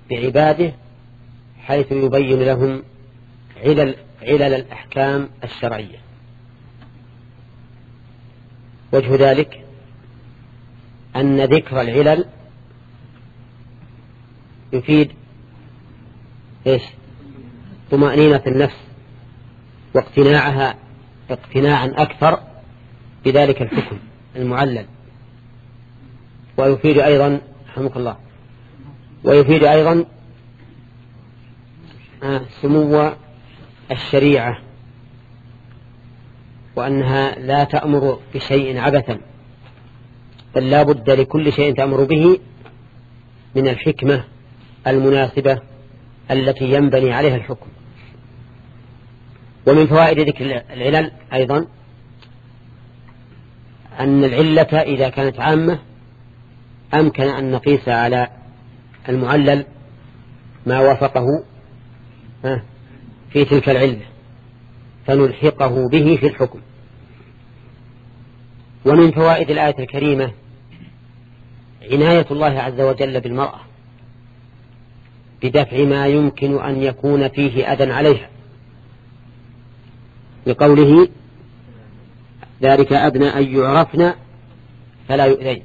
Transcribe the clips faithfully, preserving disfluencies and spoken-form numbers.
بعباده حيث يبين لهم علل, علل الأحكام الشرعية. وجه ذلك أن ذكر العلل يفيد إيش؟ طمأنينة النفس واقتناعها اقتناعا أكثر بذلك الحكم المعلل. ويفيد أيضا رحمك الله ويفيد أيضا سمو الشريعة، وأنها لا تأمر بشيء عبثا، بل لا بد لكل شيء تأمر به من الحكمة المناسبة التي ينبني عليها الحكم. ومن فوائد ذكر العلل أيضا أن العلة إذا كانت عامة أمكن أن نقيس على المعلل ما وافقه في تلك العلة فنلحقه به في الحكم. ومن فوائد الآية الكريمة عناية الله عز وجل بالمرأة بدفع ما يمكن أن يكون فيه أذى عليها، لقوله ذلك أدنى أن يعرفن فلا يؤذين.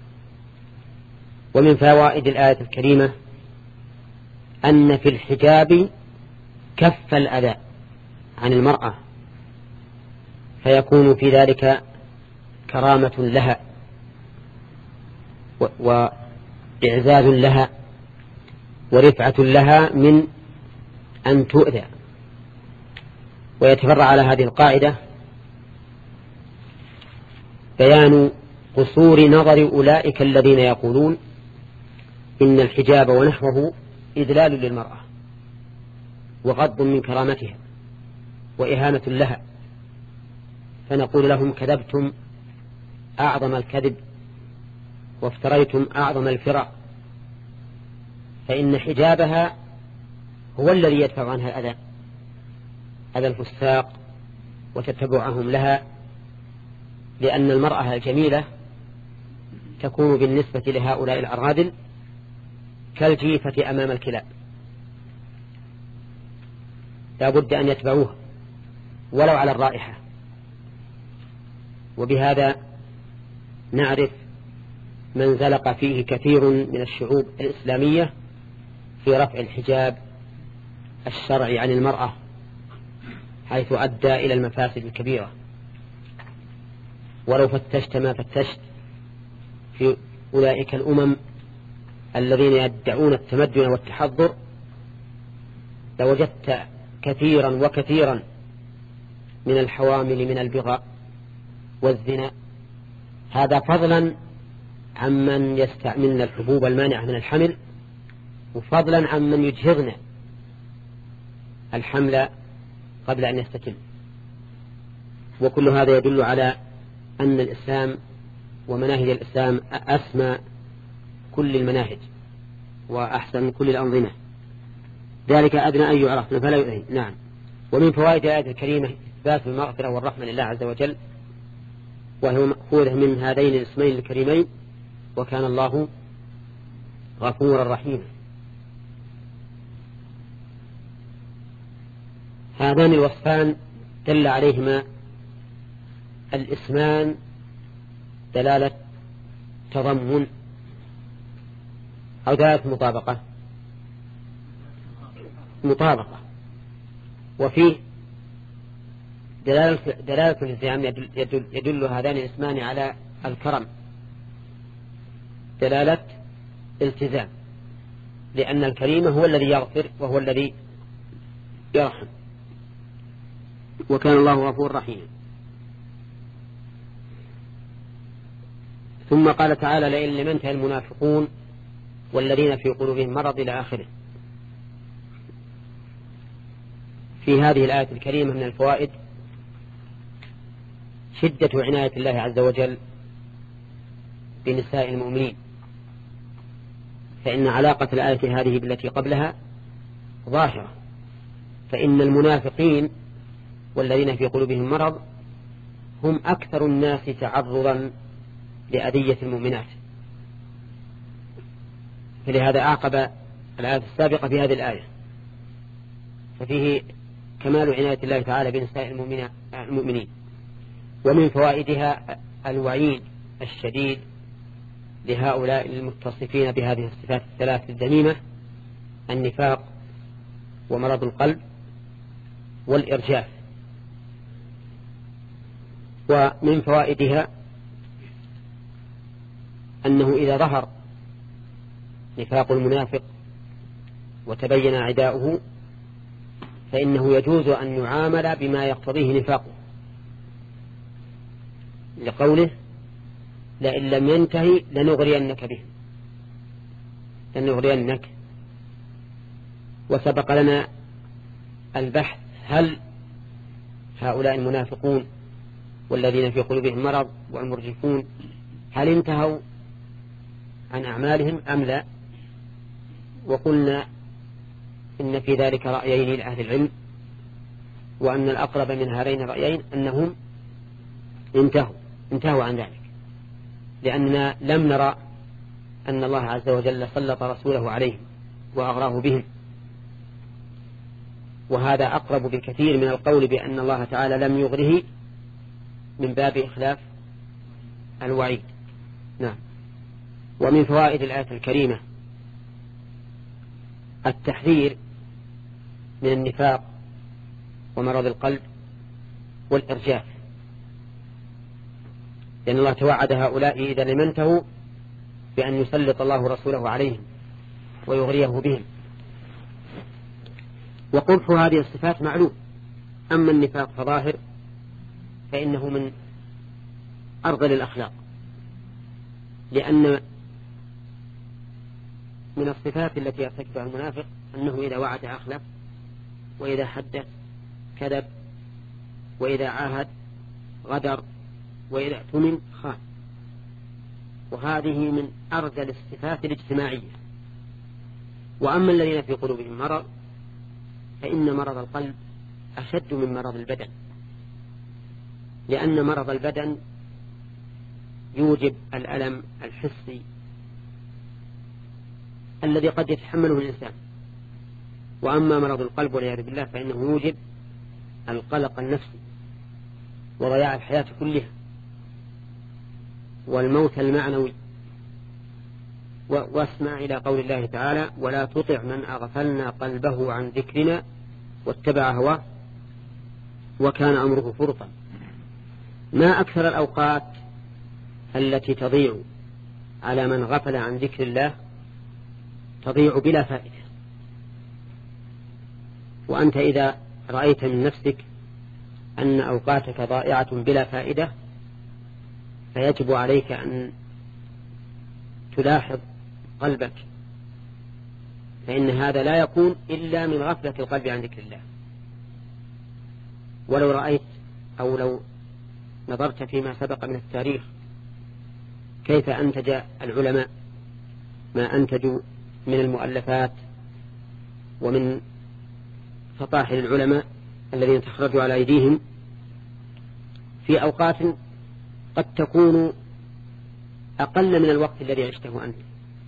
ومن فوائد الآية الكريمة أن في الحجاب كف الأذى عن المرأة، فيكون في ذلك كرامة لها وإعزاز لها ورفعة لها من أن تؤذى. ويتفرع على هذه القاعدة بيان قصور نظر أولئك الذين يقولون إن الحجاب ونحوه إذلال للمرأة وغض من كرامتها وإهانة لها، فنقول لهم كذبتم أعظم الكذب وافتريتم أعظم الفرع، فإن حجابها هو الذي يدفع عنها الأذى، أذى الفساق وتتبعهم لها، لأن المرأة الجميلة تكون بالنسبة لهؤلاء الأراذل كالجيفة أمام الكلاب، لا بد أن يتبعوها ولو على الرائحة. وبهذا نعرف من زلق فيه كثير من الشعوب الإسلامية في رفع الحجاب الشرعي عن المرأة، حيث أدى إلى المفاسد الكبيرة. ولو فتشت ما فتشت في أولئك الأمم الذين يدعون التمدن والتحضر لوجدت كثيرا وكثيرا من الحوامل من البغاء والزنا، هذا فضلا عمن يستعملن الحبوب المانعة من الحمل، وفضلا عمن يجهضن الحمل قبل أن يستتم. وكل هذا يدل على أن الإسلام ومناهج الإسلام أسمى كل المناهج وأحسن كل الأنظمة، ذلك أدنى أن يعرفن فلا يؤذين. نعم. ومن فوائد الآية الكريمة إثبات المغفرة والرحمة لله عز وجل، وهو مأخوذ من هذين الاسمين الكريمين، وكان الله غفورا رحيما. هذان الوصفان دل عليهما الاسمان دلالة تضمن أو دلالة مطابقة مطابقة وفيه دلالة دلالة الالتزام. يدل, يدل, يدل هذان الاسمان على الكرم دلالة التزام، لأن الكريم هو الذي يغفر وهو الذي يرحم، وكان الله غفور رحيم. ثم قال تعالى لئن لم ينتهي المنافقون والذين في قلوبهم مرض إلى آخره. في هذه الآية الكريمة من الفوائد شدة عناية الله عز وجل بنساء المؤمنين، فإن علاقة الآية هذه بالتي قبلها ظاهرة، فإن المنافقين والذين في قلوبهم مرض هم أكثر الناس تعرضا لأذية المؤمنات، فلهذا أعقب الآية السابقة في هذه الآية، ففيه كمال عناية الله تعالى بنساء المؤمنين. ومن فوائدها الوعيد الشديد لهؤلاء المتصفين بهذه الصفات الثلاث الذميمة: النفاق ومرض القلب والإرجاف. ومن فوائدها أنه إذا ظهر نفاق المنافق وتبين عداؤه فإنه يجوز أن يعامل بما يقتضيه نفاقه، لقوله: لئن لم ينتهي لنغرينك به لنغرينك. وسبق لنا البحث هل هؤلاء المنافقون والذين في قلوبهم مرض والمرجفون هل انتهوا عن أعمالهم أم لا؟ وقلنا إن في ذلك رأيين لأهل العلم، وأن الأقرب من هذين الرأيين أنهم انتهوا انتهوا عن ذلك، لأننا لم نرى أن الله عز وجل سلط رسوله عليهم وأغراه بهم، وهذا أقرب بكثير من القول بأن الله تعالى لم يغره من باب إخلاف الوعيد. نعم. ومن فوائد الآية الكريمة التحذير من النفاق ومرض القلب والإرجاف، لأن الله توعد هؤلاء إذا لم ينتهوا بأن يسلط الله رسوله عليهم ويغريه بهم. وقبح هذه الصفات معلوم، أما النفاق فظاهر فإنه من أرذل الأخلاق، لأن من الصفات التي يرتكبها المنافق أنه إذا وعد أخلف، وإذا حدث كذب، وإذا عاهد غدر، وإذا اؤتمن خان. وهذه من أرذل الصفات الاجتماعية. وأما الذين في قلوبهم مرض فإن مرض القلب أشد من مرض البدن، لأن مرض البدن يوجب الألم الحسي الذي قد يتحمله الإنسان، وأما مرض القلب والعياذ بالله فإنه يوجب القلق النفسي وضياع الحياة كلها والموت المعنوي. واسمع إلى قول الله تعالى: ولا تطع من أغفلنا قلبه عن ذكرنا واتبع هواه وكان أمره فرطا. ما أكثر الأوقات التي تضيع على من غفل عن ذكر الله، تضيع بلا فائدة. وأنت إذا رأيت من نفسك أن أوقاتك ضائعة بلا فائدة فيجب عليك أن تلاحظ قلبك، فإن هذا لا يكون إلا من غفلة القلب عن ذكر الله. ولو رأيت أو لو نظرت فيما سبق من التاريخ كيف أنتج العلماء ما أنتجوا من المؤلفات ومن فطاحل العلماء الذين تخرجوا على أيديهم في أوقات قد تكون أقل من الوقت الذي عشته أنت،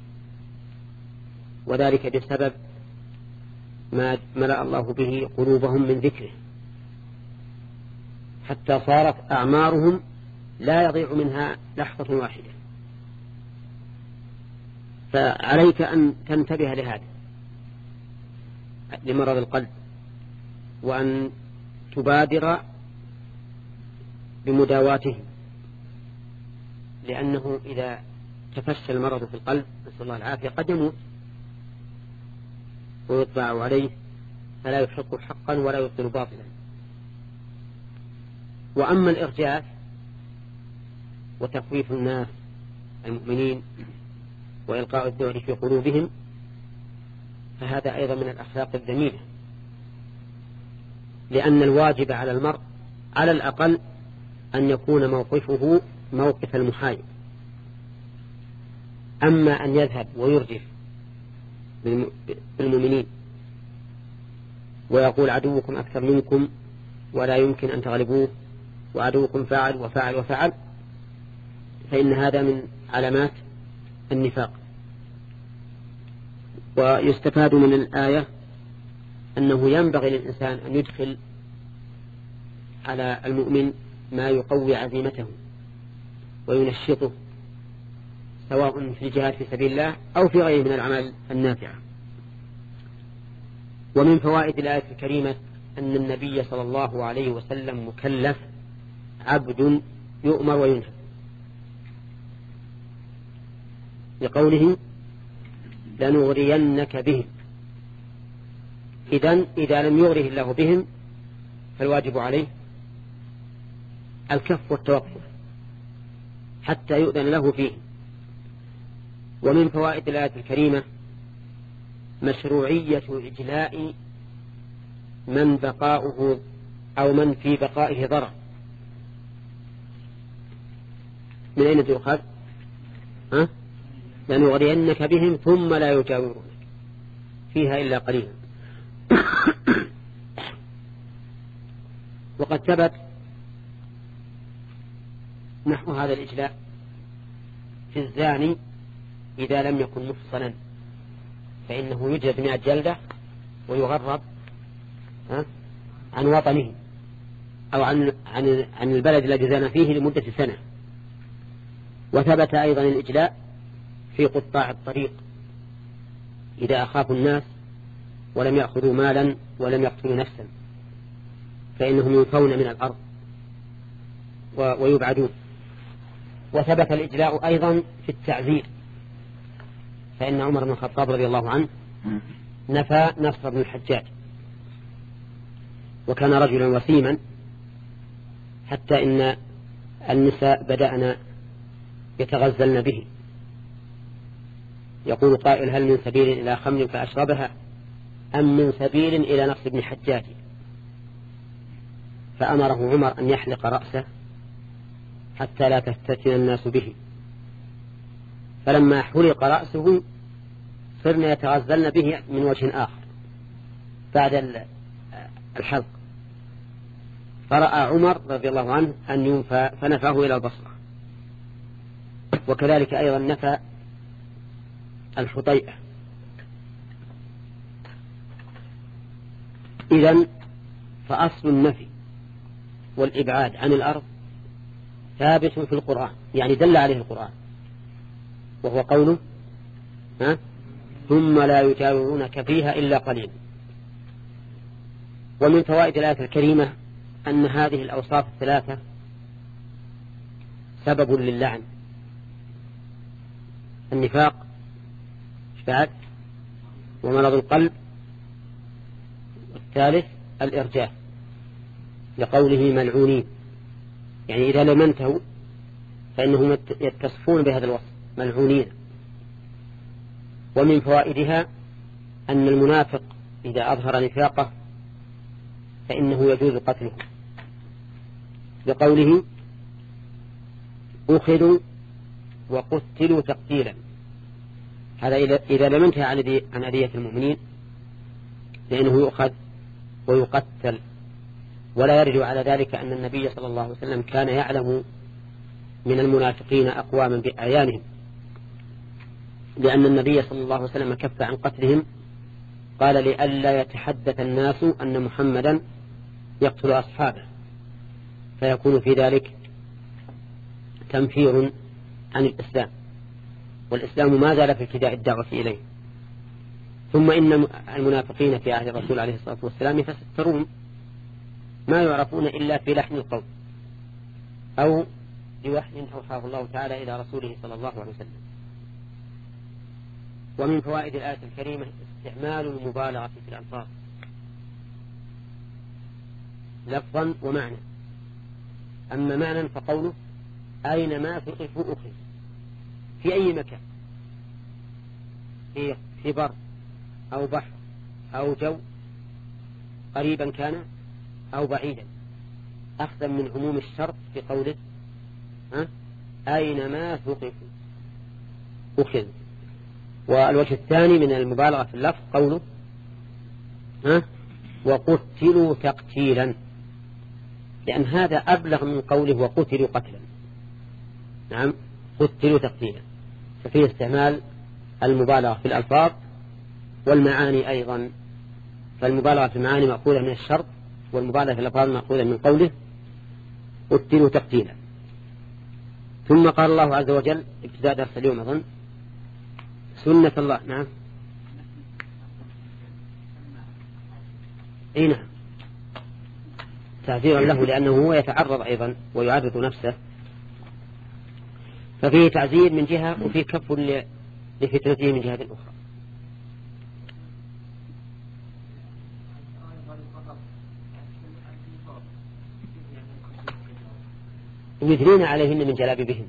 وذلك بسبب ما ملأ الله به قلوبهم من ذكره، حتى صارت أعمارهم لا يضيع منها لحظة واحدة. فعليك أن تنتبه لهذا، لمرض القلب، وأن تبادر بمداواته، لأنه إذا تفشى المرض في القلب نسأل الله العافية قد يموت ويطبع عليه فلا يحق حقا ولا يبطل باطلا. وأما الإرجاف وتخويف الناس المؤمنين وإلقاء الذعر في قلوبهم فهذا أيضا من الأخلاق الذميمة، لأن الواجب على المرء على الأقل أن يكون موقفه موقف المحايد. أما أن يذهب ويرجف بالمؤمنين ويقول عدوكم أكثر منكم ولا يمكن أن تغلبوه وعدوكم فاعل وفاعل وفعل، فإن هذا من علامات النفاق. ويستفاد من الآية أنه ينبغي للإنسان أن يدخل على المؤمن ما يقوي عزيمته وينشطه، سواء في الجهاد في سبيل الله أو في غيره من الأعمال النافعة. ومن فوائد الآية الكريمة أن النبي صلى الله عليه وسلم مكلف عبد يؤمر وينهى، لقوله لنغرينك بهم. إذن إذا لم يغره الله بهم فالواجب عليه الكف والتوقف حتى يؤذن له فيه. ومن فوائد الآية الكريمة مشروعية إجلاء من بقاؤه أو من في بقائه ضرر. من أين تؤخذ؟ ها؟ لنغرينك بهم ثم لا يجاورونك فيها إلا قليلا. وقد ثبت نحو هذا الإجلاء في الزاني إذا لم يكن مفصلا فإنه يجلد مئة جلدة ويغرب عن وطنه أو عن, عن, عن البلد الذي زان فيه لمدة سنة. وثبت أيضا الإجلاء في قطاع الطريق إذا أخافوا الناس ولم يأخذوا مالا ولم يقتلوا نفسا فإنهم ينفون من الأرض ويبعدون. وثبت الإجلاء أيضا في التعزير، فإن عمر بن الخطاب رضي الله عنه نفى نصر بن الحجاج، وكان رجلا وسيما حتى إن النساء بدأنا يتغزلن به. يقول قائل هل من سبيل إلى خمر فأشربها أم من سبيل إلى نصر بن الحجاج؟ فأمره عمر أن يحلق رأسه حتى لا تفتتن الناس به. فلما حلق رأسه صرنا يتغزلن به من وجه آخر بعد الحلق، فرأى عمر رضي الله عنه أن ينفى فنفاه إلى البصرة. وكذلك أيضا نفى الحطيئة. إذن فأصل النفي والإبعاد عن الأرض ثابت في القرآن، يعني دل عليه القرآن، وهو قوله ها ثم لا يجاورونك فيها إلا قليل. ومن فوائد الآية الكريمة أن هذه الأوصاف الثلاثة سبب للعن: النفاق، بعد، ومرض القلب، والثالث الإرجاف، لقوله ملعونين، يعني إذا لم ينتهوا فإنهم يتصفون بهذا الوصف ملعونين. ومن فوائدها أن المنافق إذا أظهر نفاقه فإنه يجوز قتله، لقوله أخذوا وقتلوا تقتيلا. هذا إذا لم ينتهي عن أذية المؤمنين لأنه يؤخذ ويقتل. ولا يرد على ذلك أن النبي صلى الله عليه وسلم كان يعلم من المنافقين أقواما بأعيانهم، لأن النبي صلى الله عليه وسلم كف عن قتلهم، قال لئلا يتحدث الناس أن محمدا يقتل أصحابه، فيكون في ذلك تنفير عن الإسلام، والإسلام ما زال في ابتداء الدعوة إليه. ثم إن المنافقين في عهد الرسول عليه الصلاة والسلام يتسترون، ما يعرفون إلا في لحن القول أو بوحي أوحاه الله تعالى إلى رسوله صلى الله عليه وسلم. ومن فوائد الآية الكريمة استعمال المبالغة في الألفاظ لفظا ومعنى. أما معنى فقوله أينما ثقفوا أخذ، في أي مكان، في, في بر أو بحر أو جو، قريبا كان أو بعيدا، أخذا من عموم الشرط في قوله ها أينما ثقفوا أخذ. والوجه الثاني من المبالغة في اللفظ قوله ها وقتلوا تقتيلا، لأن هذا أبلغ من قوله وقتلوا قتلا. نعم، قتلوا تقتيلا، ففيه استعمال المبالغة في الألفاظ والمعاني أيضا، فالمبالغة في المعاني مأخوذة من الشرط، والمبالغة في الألفاظ مأخوذة من قوله قتلوا تقتيلا. ثم قال الله عز وجل ابتداء درس اليوم أظن سنة الله. نعم اي نعم، تعذيرا له لأنه هو يتعرض أيضا ويعرض نفسه، ففيه تعذير من جهة وفيه كف لفتنته من جهة أخرى. يدنين عليهن من جلابيبهن.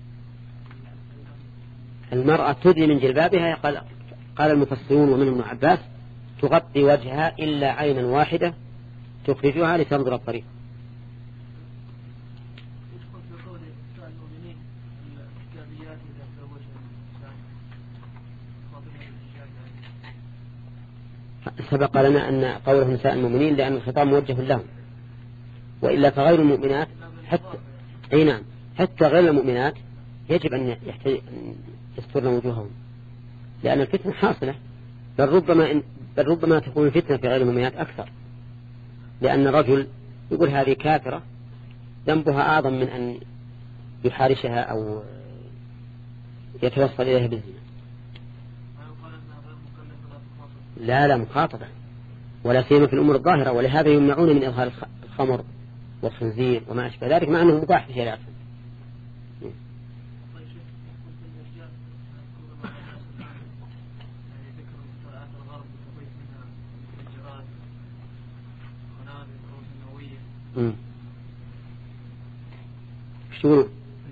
المرأة تدني من جلبابها، قال, قال المفسرون ومنهم ابن عباس تغطي وجهها إلا عينا واحدة تخرجها لتنظر الطريق. سبق لنا أن قوله نساء المؤمنين لأن الخطاب موجه لهم، وإلا فغير المؤمنات حتى أي نعم حتى غير المؤمنات يجب أن يسترن وجوههم، لأن الفتنة حاصلة، بل ربما, إن بل ربما تكون الفتنة في غير المؤمنات أكثر، لأن الرجل يقول هذه كافرة ذنبها أعظم من أن يحارشها أو يتوصل إليها بالزنا. لا لا مخاطبة، ولا سيما في الأمور الظاهرة، ولهذا يمنعون من إظهار الخمر والخنزير وما أشبه ذلك، مع أنه مباح في شريعة. شو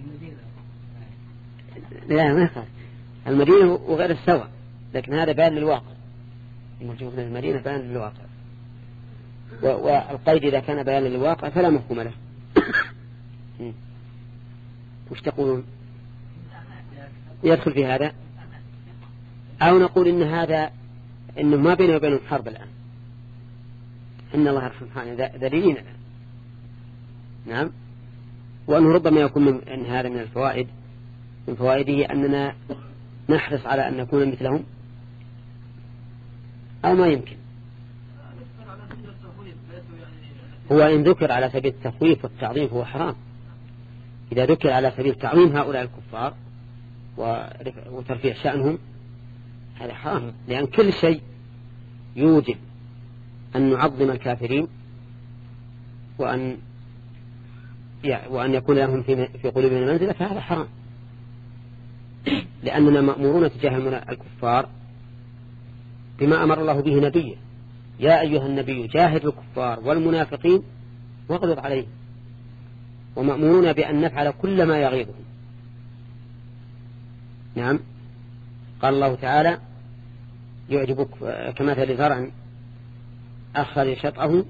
لا ما يخالف المدينة وغير السوى، لكن هذا بان للواقع، موجود من المدينة بان للواقع، والقيد إذا كان بيانا للواقع فلا مفهوم له. وش تقولون؟ يدخل في هذا، أو نقول إن هذا إنه ما بينه وبينهم حرب الآن، إن الله سبحانه ذليلين الآن. نعم، وأنه ربما يكون من إن هذا من الفوائد، من فوائده أننا نحرص على أن نكون مثلهم، أو ما يمكن. هو إن ذكر على سبيل التخويف والتعظيم فهو حرام. إذا ذكر على سبيل تعظيم هؤلاء الكفار وترفيع شأنهم هذا حرام، لأن كل شيء يوجب أن نعظم الكافرين وأن وأن يكون لهم في قلوبنا منزلة، فهذا حرام، لأننا مأمورون تجاه الكفار بما أمر الله به نبيه: يا أيها النبي جاهد الكفار والمنافقين واغلظ عليهم. ومأمورون بأن نفعل كل ما يغيظهم. نعم، قال الله تعالى: يعجبك كمثل زرع أخرج شطأه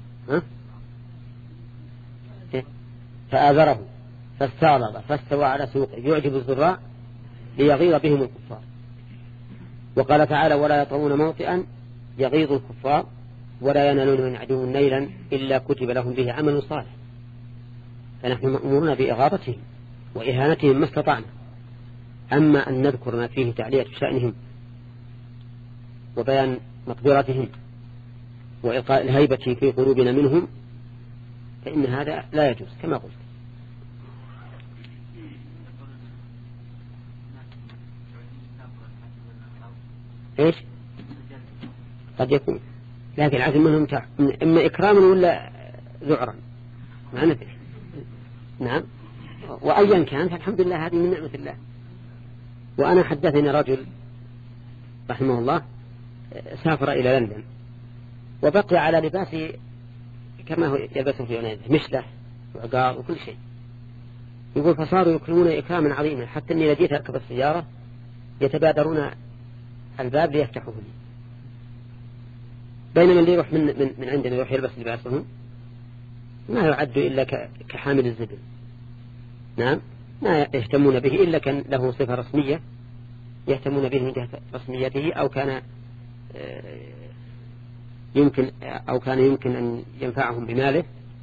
فآذره فاستغلظ فاستوى على سوقه يعجب الزراع ليغيظ بهم الكفار. وقال تعالى: ولا يطعون موطئا يغيظ الكفار ولا ينالون من عدو نيلا إلا كتب لهم به عمل صالح. فنحن مأمورون بإغاظتهم وإهانتهم ما استطعنا. أما أن نذكر ما فيه تعلية شأنهم وبيان مقدرتهم وإلقاء الهيبة في قلوبنا منهم فإن هذا لا يجوز كما قلت. إيش؟ قد يكون، لكن العزم منهم تع... إما إكراما ولا ذعرا ما ندري. نعم، وأيا كان فالحمد لله هذه من نعمة الله. وأنا حدثني رجل رحمه الله سافر إلى لندن وبقي على لباسه كما هو يلبسه في يونان، مشلح وعقار وكل شيء. يقول فصاروا يكرمون إكراما عظيما حتى أني لديت أركب السيارة يتبادرون الباب ليفتحوه لي، بينما اللي يروح من, من, من عندنا يروح يلبس لباسهم ما يعد إلا كحامل الزبل. نعم، ما يهتمون به إلا كان له صفة رسمية يهتمون به من جهة رسميته، أو كان يمكن أو كان يمكن أن ينفعهم بماله.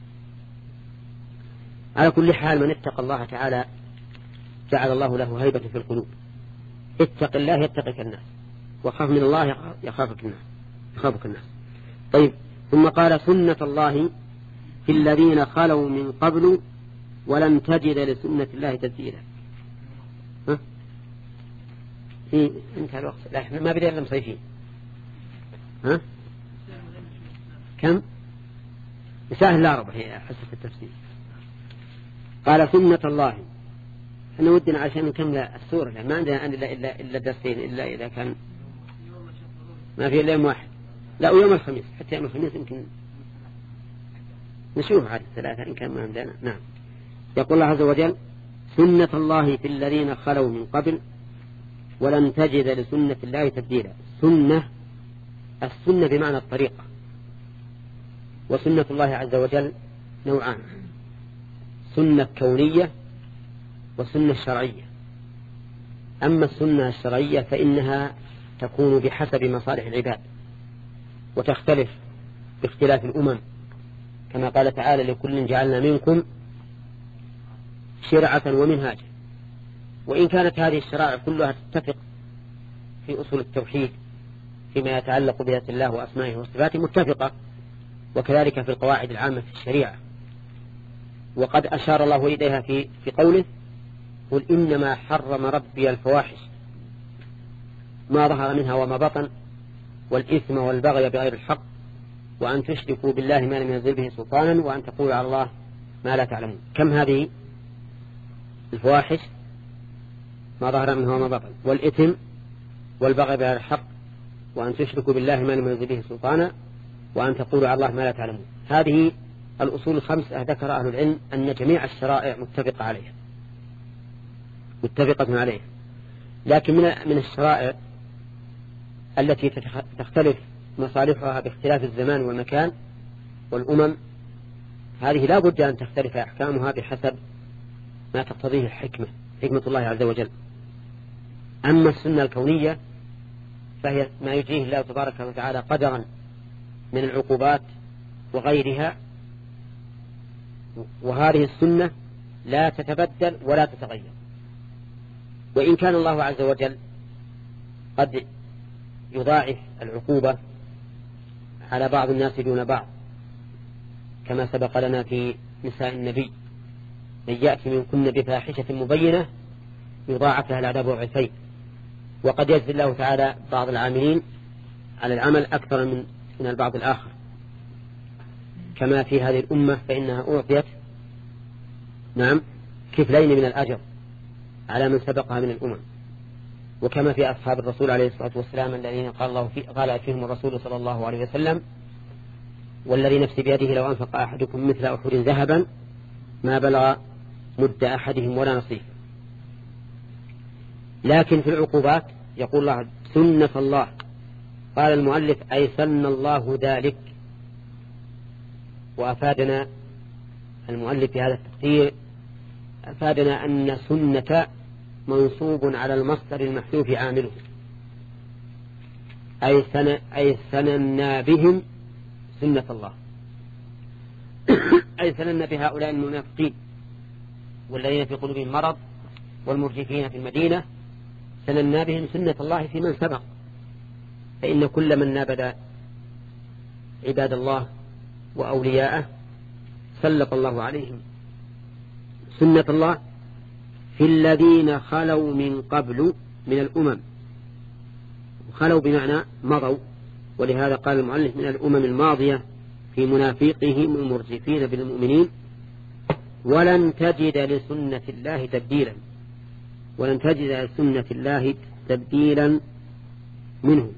على كل حال من اتقى الله تعالى جعل الله له هيبة في القلوب. اتق الله يتقك الناس، وخاف من الله يخافك الناس يخافك الناس. طيب ثم قال سنة الله في الذين خلوا من قبل ولن تجد لسنة الله تبديلا. ها في انتهى الوقت، لا احنا ما بدينا مصيفين. ها كم مساهل لا ربع هي حسب التفسير. قال سنة الله، احنا ودنا عشان نكمل السورة لأن ما عندنا إلا إلا إلا درسين إلا إذا كان ما في إلا يوم واحد. لا ويوم الخميس، حتى يوم الخميس يمكن نشوف عاد ثلاثة إن كان ما عندنا. نعم. يقول الله عز وجل سنة الله في الذين خلوا من قبل ولن تجد لسنة الله تبديلا. سنة السنة بمعنى الطريقة، وسنة الله عز وجل نوعان، سنة كونية وسنة شرعية. أما السنة الشرعية فإنها تكون بحسب مصالح العباد وتختلف باختلاف الأمم، كما قال تعالى لكل جعلنا منكم شرعة ومنهاجا. وإن كانت هذه الشرائع كلها تتفق في أصول التوحيد فيما يتعلق بذات الله وأسمائه وصفاته متفقة، وكذلك في القواعد العامة في الشريعة. وقد أشار الله إليها في في قوله قل إنما حرم ربي الفواحش ما ظهر منها وما بطن والإثم والبغي بغير الحق وأن تشركوا بالله ما لم ينزل به سلطانا وأن تقولوا على الله ما لا تعلمون. كم هذه الفواحش؟ ما ظهر منها وما بطن، والإثم والبغي بغير الحق وأن تشركوا بالله ما لم ينزل به سلطانا وأن تقولوا على الله ما لا تعلمون. هذه الأصول الخمسة ذكر أهل العلم أن جميع الشرائع متفقة عليها متفقة عليها. لكن من من الشرائع التي تختلف مصالحها باختلاف الزمان والمكان والأمم، هذه لا بد أن تختلف أحكامها بحسب ما تقتضيه الحكمة حكمة الله عز وجل. أما السنة الكونية فهي ما يجريه الله تبارك وتعالى قدرا من العقوبات وغيرها، وهذه السنة لا تتبدل ولا تتغير. وإن كان الله عز وجل قد يضاعف العقوبة على بعض الناس دون بعض، كما سبق لنا في نساء النبي من يأتي منكن بفاحشة مبينة يضاعف لها العذاب ضعفين. وقد يجزي الله تعالى بعض العاملين على العمل أكثر من من البعض الآخر، كما في هذه الأمة فإنها أعطيت نعم كفلين من الأجر على من سبقها من الأمم، وكما في أصحاب الرسول عليه الصلاة والسلام الذين قال الله في قال فيهم الرسول صلى الله عليه وسلم والذي نفسي بيده لو أنفق أحدكم مثل أحد ذهبا ما بلغ مد أحدهم ولا نصيف. لكن في العقوبات يقول الله سنة الله، قال المؤلف أي سن الله ذلك. وأفادنا المؤلف في هذا التقدير أفادنا أن سنة منصوب على المصدر المحذوف عامله، أي سن أي سننا بهم سنة الله أي سننا بهؤلاء المنافقين والذين في قلوبهم مرض والمرجفين في المدينة، سننا بهم سنة الله في من سبق. فإن كل من نابذ عباد الله وأولياءه سلط الله عليهم سنة الله في الذين خلوا من قبل من الأمم. خلوا بمعنى مضوا، ولهذا قال المؤلف من الأمم الماضية في منافقهم المرجفين بالمؤمنين ولن تجد لسنة الله تبديلا ولن تجد لسنة الله تبديلا منه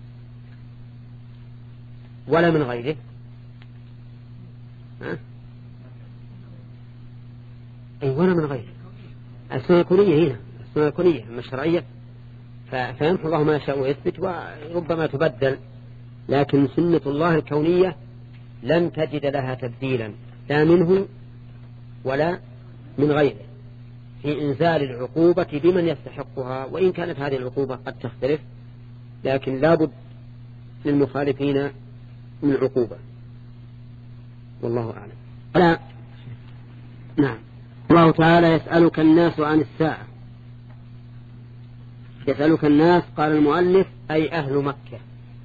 ولا من غيره. ها؟ أي ولا من غيره. السنة الكونية هنا السنة الكونية أما الشرعية فيمحو الله ما يشاء ويثبت وربما تبدل، لكن سنة الله الكونية لن تجد لها تبديلا لا منه ولا من غيره في إنزال العقوبة بمن يستحقها. وإن كانت هذه العقوبة قد تختلف لكن لا بد للمخالفين من عقوبة، والله أعلم. لا. نعم. الله تعالى يسألك الناس عن الساعة يسألك الناس قال المؤلف أي أهل مكة،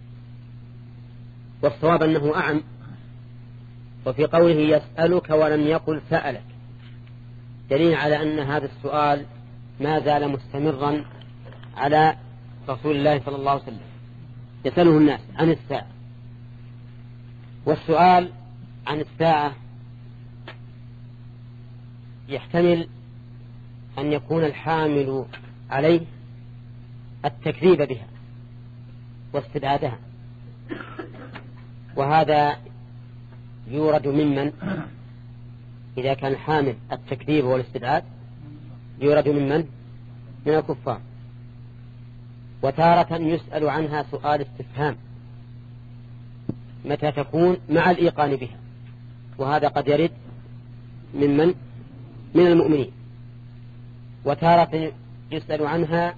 والصواب أنه أعم. وفي قوله يسألك ولم يقل سألك دليل على أن هذا السؤال ما زال مستمرا على رسول الله صلى الله عليه وسلم، يسأله الناس عن الساعة. والسؤال عن الساعة يحتمل أن يكون الحامل عليه التكذيب بها واستبعادها، وهذا يورد ممن إذا كان حامل التكذيب والاستبعاد يورد ممن من الكفار. وتارة يسأل عنها سؤال استفهام متى تكون مع الإيقان بها، وهذا قد يرد ممن من المؤمنين. وتارة يسأل عنها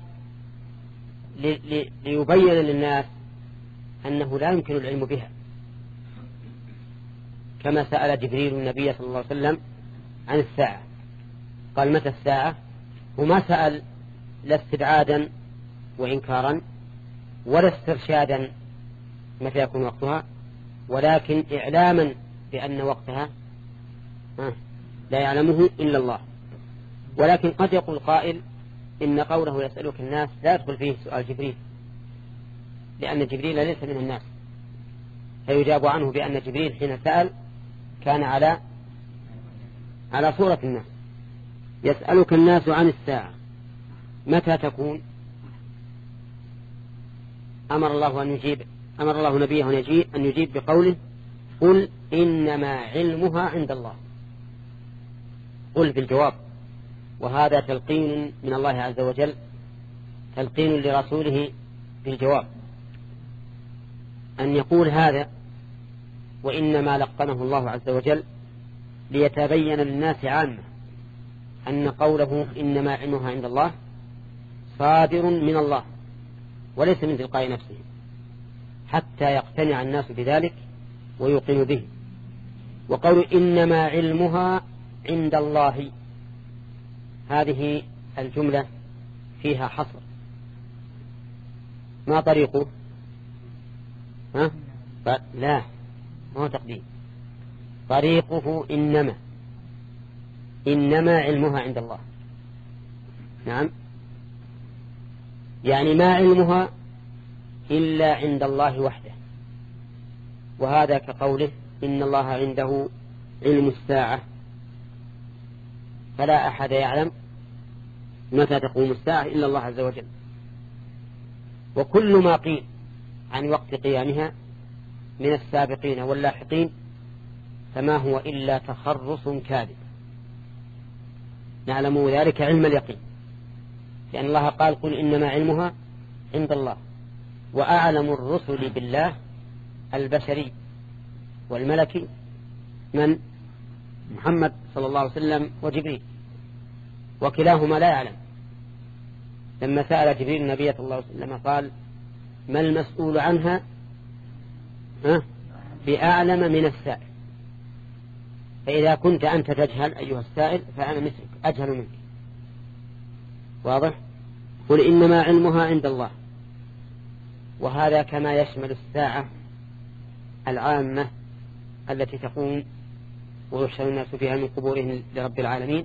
ليبين للناس أنه لا يمكن العلم بها، كما سأل جبريل النبي صلى الله عليه وسلم عن الساعة، قال متى الساعة، وما سأل لا استبعادا وإنكارا ولا استرشادا متى يكون وقتها، ولكن إعلاما بأن وقتها لا يعلمه إلا الله. ولكن قد يقول قائل إن قوله يسألك الناس لا يدخل فيه سؤال جبريل، لأن جبريل ليس من الناس، فيجاب عنه بأن جبريل حين سأل كان على على صورة الناس. يسألك الناس عن الساعة متى تكون، أمر الله أن يجيب أمر الله نبيه أن يجيب, أن يجيب بقوله قل إنما علمها عند الله. قل بالجواب، وهذا تلقين من الله عز وجل، تلقين لرسوله بالجواب، أن يقول هذا، وإنما لقنه الله عز وجل ليتبين للناس عامة أن قوله إنما علمها عند الله صادر من الله وليس من تلقاء نفسه، حتى يقتنع الناس بذلك ويوقنوا به. وقول إنما علمها عند الله هذه الجملة فيها حصر، ما طريقه؟ ها؟ لا، ما هو تقديم، طريقه إنما إنما علمها عند الله. نعم، يعني ما علمها إلا عند الله وحده، وهذا كقوله إن الله عنده علم الساعة فلا أحد يعلم متى تقوم الساعة إلا الله عز وجل. وكل ما قيل عن وقت قيامها من السابقين واللاحقين فما هو إلا تخرص كاذب، نعلم ذلك علم اليقين، لأن الله قال قل إنما علمها عند الله، وأعلم الرسل بالله البشري والملكي من محمد صلى الله عليه وسلم وجبريل، وكلاهما لا يعلم. لما سأل جبريل النبي صلى الله عليه وسلم قال ما المسؤول عنها ها بأعلم من السائل، فإذا كنت أنت تجهل أيها السائل فأنا مثلك أجهل منك. واضح؟ قل إنما علمها عند الله، وهذا كما يشمل الساعة العامة التي تقوم ويحشر الناس فيها من قبورهم لرب العالمين،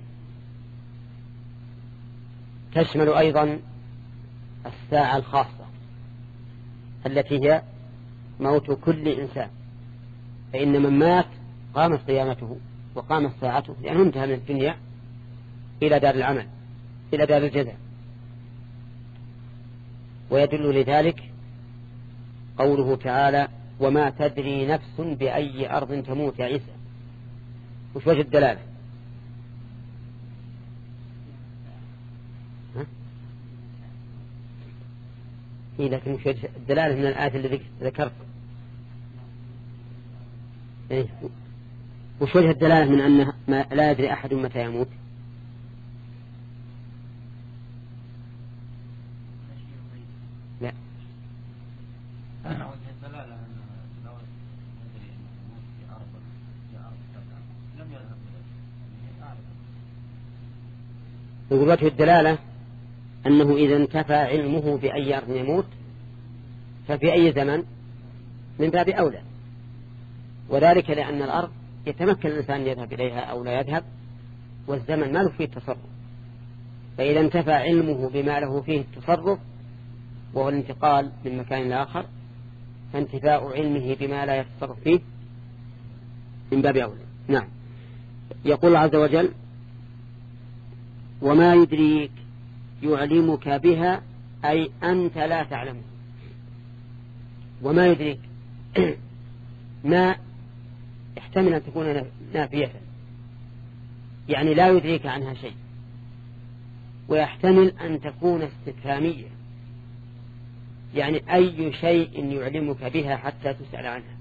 تشمل أيضا الساعة الخاصة التي هي موت كل إنسان، فإن من مات قامت قيامته وقامت ساعته، لأنه انتهى من الدنيا إلى دار العمل إلى دار الجزاء. ويدل لذلك قوله تعالى وما تدري نفس بأي أرض تموت يا عيسى. وش وجه الدلالة؟ ها؟ إيه لكن وش وجه الدلالة من الآية اللي ذكرت؟ إيه وش وجه الدلالة من أن ما لا يدري أحد متى يموت؟ لا، يقول وجه الدلالة أنه إذا انتفى علمه بأي أرض يموت ففي أي زمن من باب أولى، وذلك لأن الأرض يتمكن الإنسان يذهب إليها أو لا يذهب، والزمن ما له فيه التصرف. فإذا انتفى علمه بما له فيه التصرف وهو الانتقال من مكان لآخر، فانتفاء علمه بما لا يتصرف فيه من باب أولى. نعم. يقول عز وجل: وما يدريك يعلمك بها، أي أنت لا تعلم. وما يدريك ما يحتمل أن تكون نافية، يعني لا يدريك عنها شيء، ويحتمل أن تكون استفهامية، يعني أي شيء يعلمك بها حتى تسأل عنها.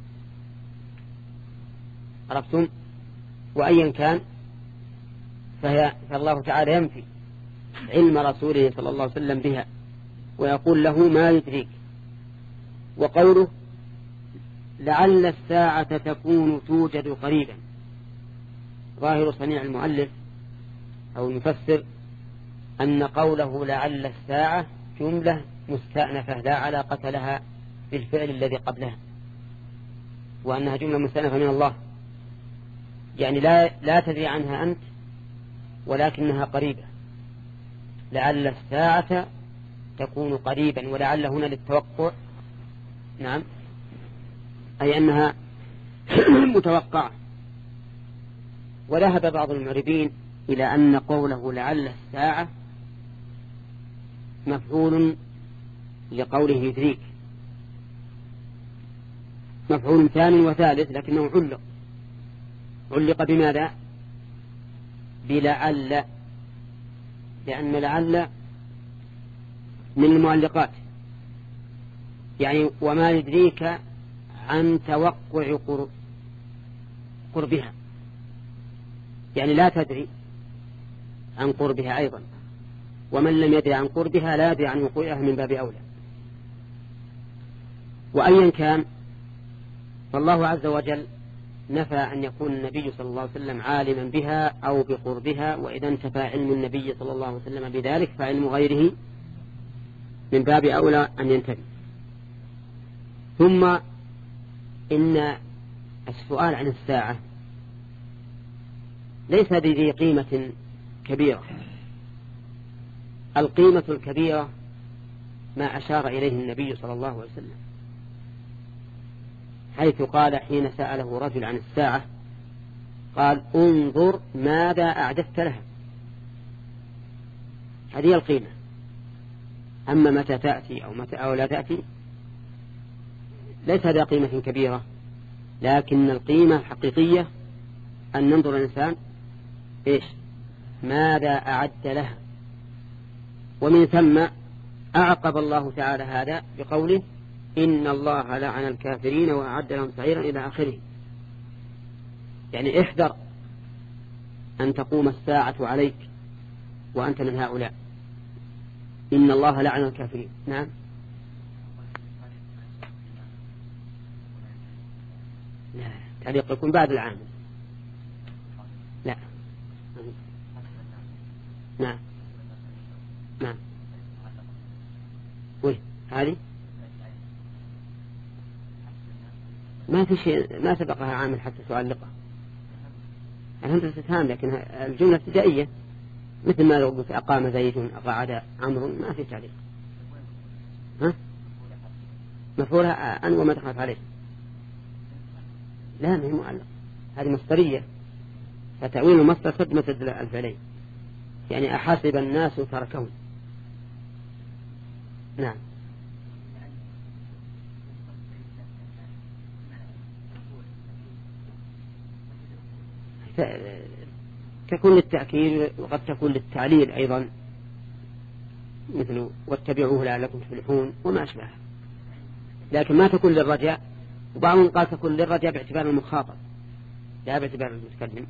عرفتم؟ وأيا كان فهي فالله تعالى ينفي علم رسوله صلى الله عليه وسلم بها ويقول له: ما يدريك. وقوله: لعل الساعة تكون توجد قريبا، ظاهر صنيع المؤلف أو المفسر أن قوله لعل الساعة جملة مستأنفة لا علاقة لها بالفعل الذي قبلها، وأنها جملة مستأنفة من الله، يعني لا, لا تدري عنها أنت ولكنها قريبة. لعل الساعة تكون قريبا، ولعل هنا للتوقع. نعم، أي أنها متوقعة. وذهب بعض المعربين إلى أن قوله لعل الساعة مفعول لقوله يدريك، مفعول ثاني وثالث، لكنه علق علق بماذا؟ بلعل، لأن لعل من المعلقات، يعني وما يدريك عن توقع قربها، يعني لا تدري عن قربها أيضا، ومن لم يدري عن قربها لا يدري عن وقوعها من باب أولى. وأيا كان فالله عز وجل نفى أن يكون النبي صلى الله عليه وسلم عالما بها أو بقربها، وإذا انتفى علم النبي صلى الله عليه وسلم بذلك فعلم غيره من باب أولى أن ينتفي. ثم إن السؤال عن الساعة ليس بذي قيمة كبيرة. القيمة الكبيرة ما أشار إليه النبي صلى الله عليه وسلم، حيث قال حين سأله رجل عن الساعة قال: انظر ماذا أعددت لها. هذه القيمة. أما متى تأتي أو متى أو لا تأتي ليس هذا قيمة كبيرة، لكن القيمة الحقيقية أن ننظر الإنسان إيش ماذا أعد لها. ومن ثم أعقب الله تعالى هذا بقوله: إن الله لعن الكافرين وأعد لهم سعيرا إلى آخره. يعني احذر أن تقوم الساعة عليك وأنت من هؤلاء. إن الله لعن الكافرين. نعم. لا، تعليق يكون بعد العام. لا. نعم نعم. وين هذه؟ ما في شيء، ما سبقها عامل حتى تعلقها. الهمزة استفهام، لكن الجملة ابتدائية، مثل ما لو قلت أقام زيد أقعد عمرو، ما في تعليق. ها؟ مفعولها أن وما دخلت عليه. لا، ما هي معلق، هذه مصدرية، فتأويل المصدر خدمة الفعلين، يعني أحاسب الناس تركهم. نعم. تكون للتأكيد وقد تكون للتعليل أيضا، مثل واتبعوه لعلكم تفلحون وما أشبه، لكن ما تكون للرجاء. وبعضهم قال تكون للرجاء باعتبار المخاطب لا باعتبار المتكلم.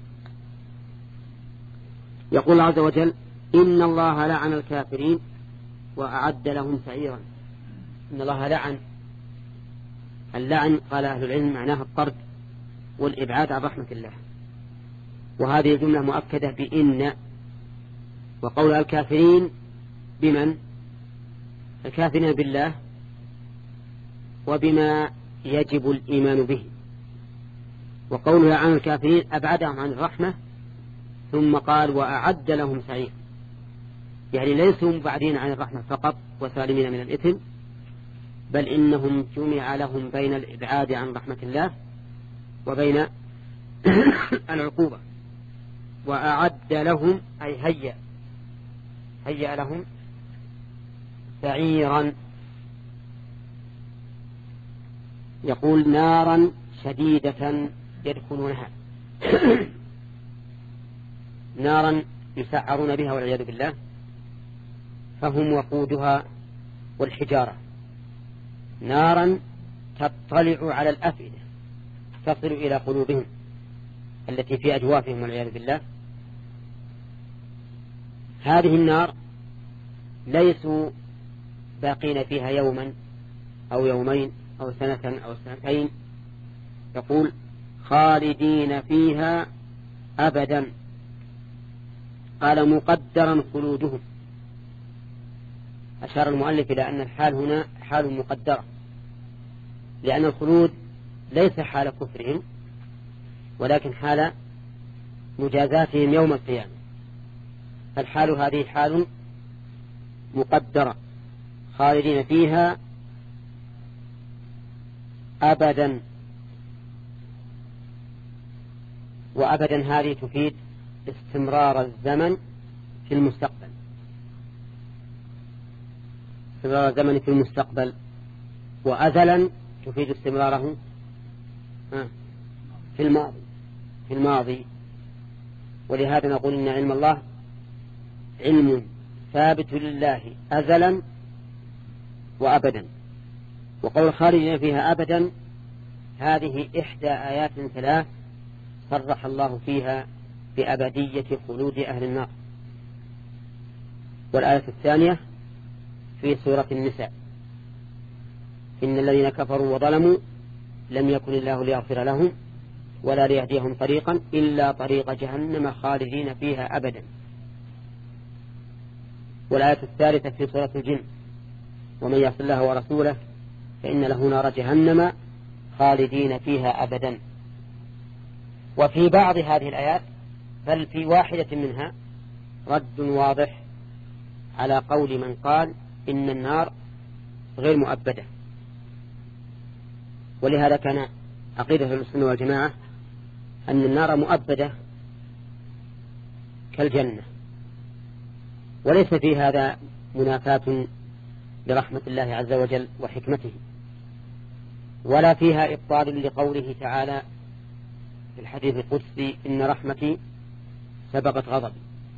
يقول الله عز وجل: إن الله لعن الكافرين وأعد لهم سعيرا. إن الله لعن، اللعن قال أهل العلم معناها الطرد والإبعاد عن رحمة الله، وهذه جملة مؤكدة بإن. وقول الكافرين بمن؟ الكافرين بالله وبما يجب الإيمان به. وقوله عن الكافرين أبعدهم عن الرحمة، ثم قال وأعد لهم سعير، يعني ليسوا مبعدين عن الرحمة فقط وسالمين من الإثم، بل إنهم جمع لهم بين الإبعاد عن رحمة الله وبين العقوبة. وأعد لهم أي هيأ هيأ لهم سعيرا، يقول نارا شديدة يدخلونها نارا يسعرون بها والعياذ بالله، فهم وقودها والحجارة، نارا تطلع على الأفئدة تصل إلى قلوبهم التي في أجوافهم والعياذ بالله. هذه النار ليسوا باقين فيها يوما أو يومين أو سنة أو سنتين، يقول خالدين فيها أبدا، قال مقدرا خلودهم. أشار المؤلف إلى أن الحال هنا حال مقدرة، لأن الخلود ليس حال كفرهم ولكن حال مجازاتهم يوم القيامة، فالحال هذه حال مقدرة، خالدين فيها أبدا. وأبدا هذه تفيد استمرار الزمن في المستقبل، استمرار الزمن في المستقبل، وأزلا تفيد استمراره في الماضي في الماضي ولهذا نقول إن علم الله علم ثابت لله أزلا وأبدا. وقول خالدين فيها أبدا هذه إحدى آيات ثلاث صرح الله فيها بأبدية خلود أهل النار. والآية الثانية في سورة النساء إن الذين كفروا وظلموا لم يكن الله ليغفر لهم ولا ليهديهم طريقا إلا طريق جهنم خالدين فيها أبدا. والآية الثالثة في سورة الجن ومن يعص الله ورسوله فإن له نار جهنم خالدين فيها أبدا. وفي بعض هذه الآيات بل في واحدة منها رد واضح على قول من قال إن النار غير مؤبدة. ولهذا كان عقيدة السنة والجماعة أن النار مؤبدة كالجنة، وليس في هذا منافاة لرحمة الله عز وجل وحكمته، ولا فيها إبطال لقوله تعالى في الحديث القدسي إن رحمتي سبقت غضبي،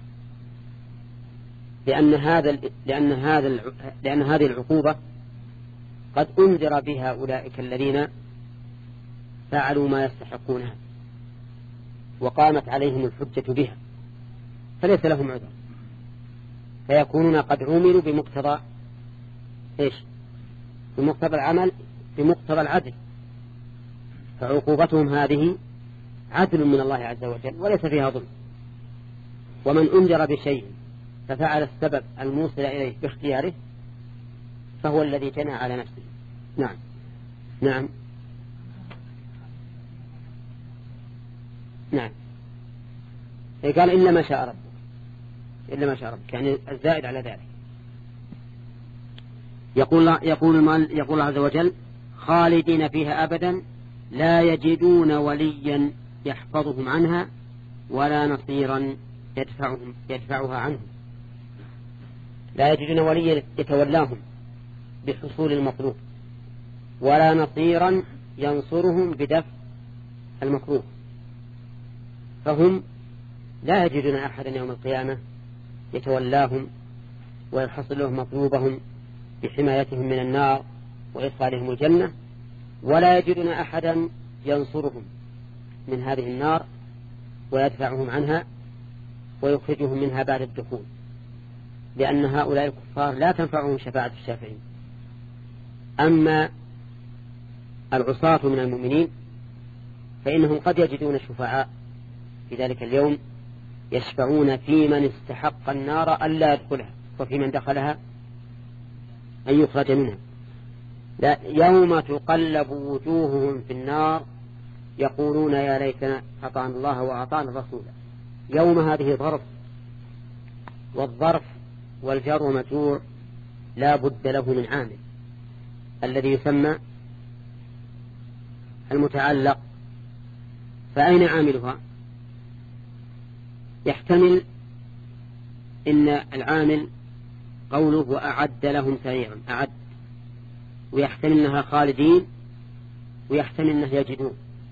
لأن هذا لأن هذا لأن هذه العقوبة قد أنذر بها أولئك الذين فعلوا ما يستحقونها وقامت عليهم الحجة بها، فليس لهم عذر، فيكونون قد عملوا بمقتضى إيش؟ بمقتضى العمل، بمقتضى العدل، فعقوبتهم هذه عدل من الله عز وجل وليس فيها ظلم. ومن أنذر بشيء ففعل السبب الموصل إليه باختياره فهو الذي جنى على نفسه. نعم نعم نعم قال إلا ما شاء ربك، إلا ما شاء ربك يعني الزائد على ذلك. يقول يقول يقول عز وجل خالدين فيها أبدا لا يجدون وليا يحفظهم عنها ولا نصيرا يدفعهم يدفعها عنهم. لا يجدون وليا يتولاهم بحصول المطلوب ولا نصيرا ينصرهم بدفع المكروه، فهم لا يجدون أحدا يوم القيامة يتولاهم ويحصل لهم مطلوبهم بحمايتهم من النار وإدخالهم الجنة، ولا يجدون أحدا ينصرهم من هذه النار ويدفعهم عنها ويخرجهم منها بعد الدخول، لأن هؤلاء الكفار لا تنفعهم شفاعة الشافعين. أما العصاة من المؤمنين فإنهم قد يجدون شفعاء في ذلك اليوم يشفعون في من استحق النار ألا يدخلها وفي من دخلها أن يخرج منها. لا، يوم تقلب وجوههم في النار يقولون يا ليتنا أطعنا الله وأطعنا الرسول. يوم هذه ظرف، والظرف والجار ومجرور لا بد له من عامل الذي يسمى المتعلق. فأين عاملها؟ يحتمل إن العامل قوله وأعد لهم سعيرا، أعد، ويحتمل أنها خالدين، ويحتمل أنها يجدون،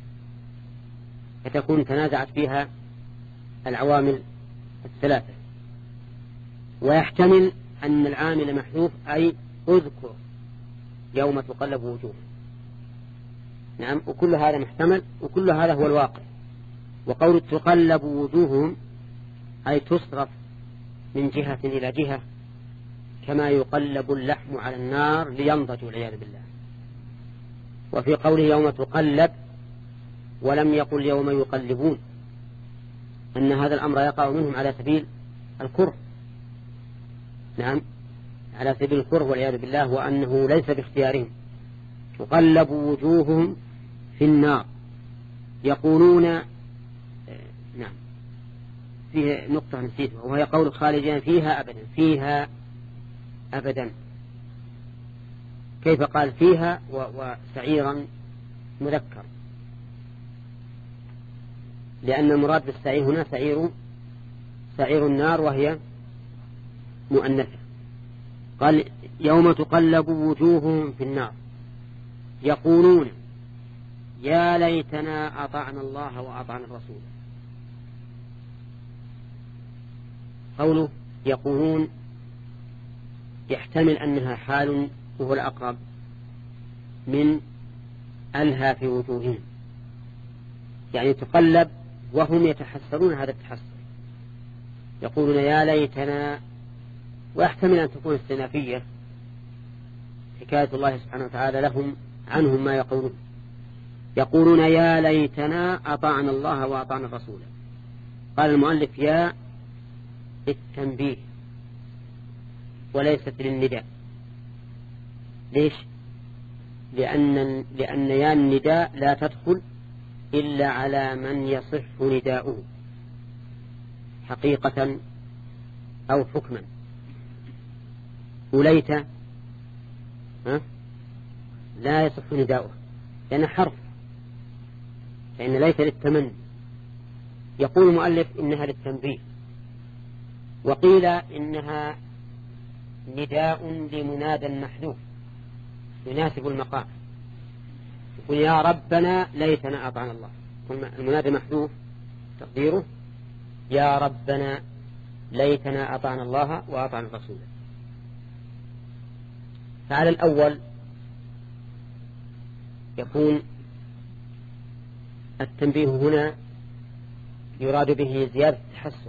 فتكون تنازعت فيها العوامل الثلاثة. ويحتمل أن العامل محذوف، أي اذكر يوم تقلب وجوه. نعم، وكل هذا محتمل، وكل هذا هو الواقع. وقول تقلب وجوههم أي تصرف من جهة إلى جهة، كما يقلب اللحم على النار لينضج والعياذ بالله. وفي قوله يوم تقلب ولم يقل يوم يقلبون، أن هذا الأمر يقع منهم على سبيل الكره. نعم، على سبيل الكره والعياذ بالله، وأنه ليس باختيارهم. تقلب وجوههم في النار يقولون، نعم فيه نقطة نسيتها، وهي قول خالدين فيها أبدا. فيها أبدا، كيف قال فيها وسعيرا مذكر؟ لأن المراد بالسعير هنا سعير سعير النار، وهي مؤنثة. قال يوم تقلب وجوههم في النار يقولون يا ليتنا أطعنا الله وأطعنا الرسول. قوله يقولون يحتمل أنها حال، وهو الأقرب، من ألهى في وجوههم، يعني تقلب وهم يتحسرون هذا التحسر، يقولون يا ليتنا. ويحتمل أن تكون استئنافية، حكاية الله سبحانه وتعالى لهم عنهم ما يقولون. يقولون يا ليتنا أطعنا الله وأطعنا الرسول. قال المؤلف يا للتنبيه وليست للنداء. ليش؟ لأن, لأن يا النداء لا تدخل إلا على من يصح نداؤه حقيقة أو حكما. وليت لا يصح نداؤه لأنه حرف، فإن ليت للتمني. يقول المؤلف إنها للتنبيه، وقيل إنها نداء لمنادى محذوف يناسب المقام. يقول يا ربنا ليتنا أطعنا الله، المنادى محذوف تقديره يا ربنا ليتنا أطعنا الله وأطعنا الرسول. فعلى الأول يكون التنبيه هنا يراد به زيادة التحسر،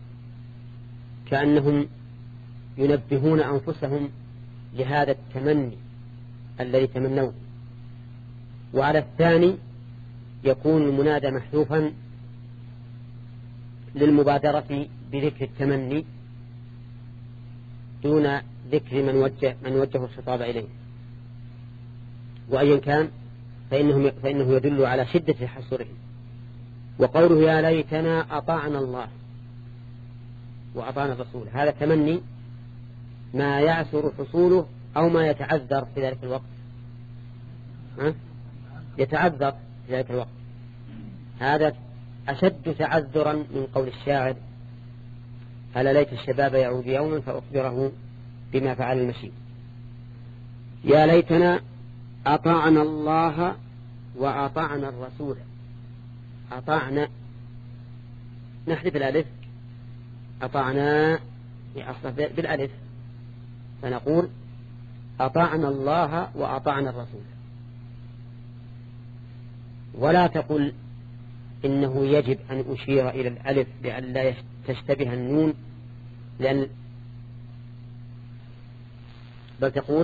كأنهم ينبهون أنفسهم لهذا التمني الذي تمنوه. وعلى الثاني يكون المنادى محذوفا للمبادرة بذكر التمني دون ذكر من وجه, من وجه الخطاب إليه. وأيا كان فإنه, فإنه يدل على شدة تحسرهم. وقوله يا ليتنا أطعنا الله وأطعنا الرسول، هذا تمني ما يعسر حصوله أو ما يتعذر في ذلك الوقت. ها؟ يتعذر في ذلك الوقت. هذا أشد تعذرا من قول الشاعر ألا ليت الشباب يعود يوما فأخبره بما فعل المشي. يا ليتنا أطعنا الله وأطعنا الرسول. أطعنا نحذف الألف، أطعنا بالألف، فنقول أطعنا الله وأطعنا الرسول. ولا تقل إنه يجب أن أشير إلى الألف لئلا تشتبه النون، لأن بل تقول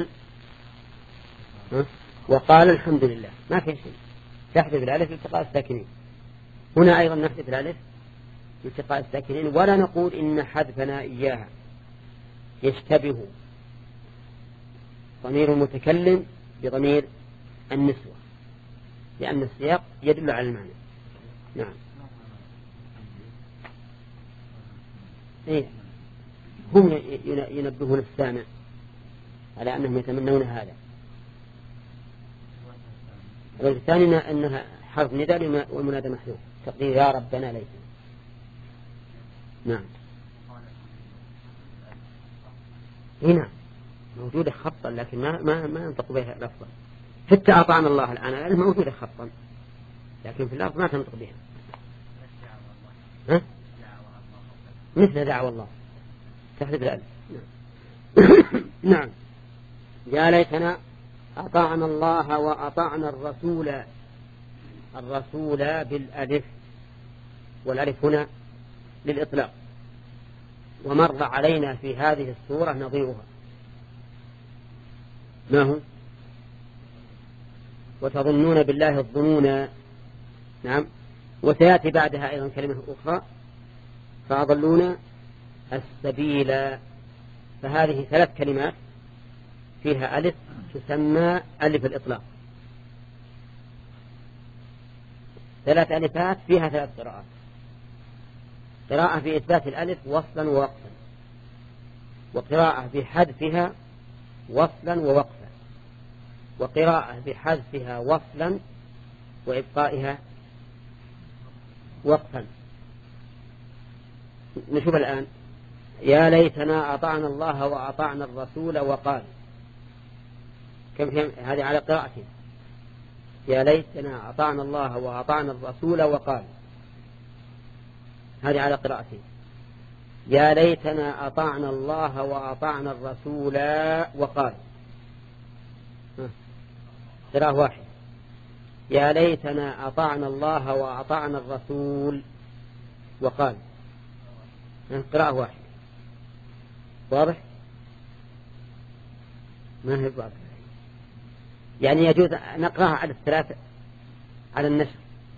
وقال الحمد لله، ما في شيء، تحذف الألف لالتقاء الساكنين. هنا أيضا نحذف الألف لالتقاء الساكنين، ولا نقول إن حذفنا إياها يشتبه ضمير المتكلم بضمير النسوة، لأن السياق يدل على المعنى. نعم. إيه؟ هم ينبهون السامع على أنهم يتمنون هذا. والثاني أنها حرف نداء والمنادى محذوف، تقدير يا ربنا ليس. نعم. هنا موجودة خطا لكن ما ما ما ينطق بها لفظا. حتى أطعنا الله الآن موجودة خطا لكن في اللفظ ما تنطق بها. ها؟ مثل دعوة الله تحذف الألف. نعم. يا ليتنا أطعنا الله وأطعنا الرسول، الرسول بالألف، والألف هنا للإطلاق. ومر علينا في هذه السورة نظيرها، ما هو؟ وتظنون بالله الظنون. نعم. وسيأتي بعدها أيضا كلمة أخرى، فأضلون السبيل. فهذه ثلاث كلمات فيها ألف تسمى ألف الإطلاق، ثلاث ألفات فيها ثلاث قراءات: قراءة في إثبات الألف وصلا ووقفا، وقراءة بحذفها وصلا ووقفا، وقراءة بحذفها وصلا وإبقائها وقفا. نشوف الآن. يا ليتنا أطعنا الله وأطعنا الرسول وقال. كم فهم هذه على قراءته؟ يا ليتنا أطعنا الله وأطعنا الرسول وقال، هذه على قراءته. يا ليتنا أطعنا الله وأطعنا الرسول وقال، قراءة واحد. يا ليتنا أطعنا الله وأطعنا الرسول وقال، قراءة واحد. واضح؟ ما هي واضح. يعني يجوز نقرأها على الثلاثة على النشر.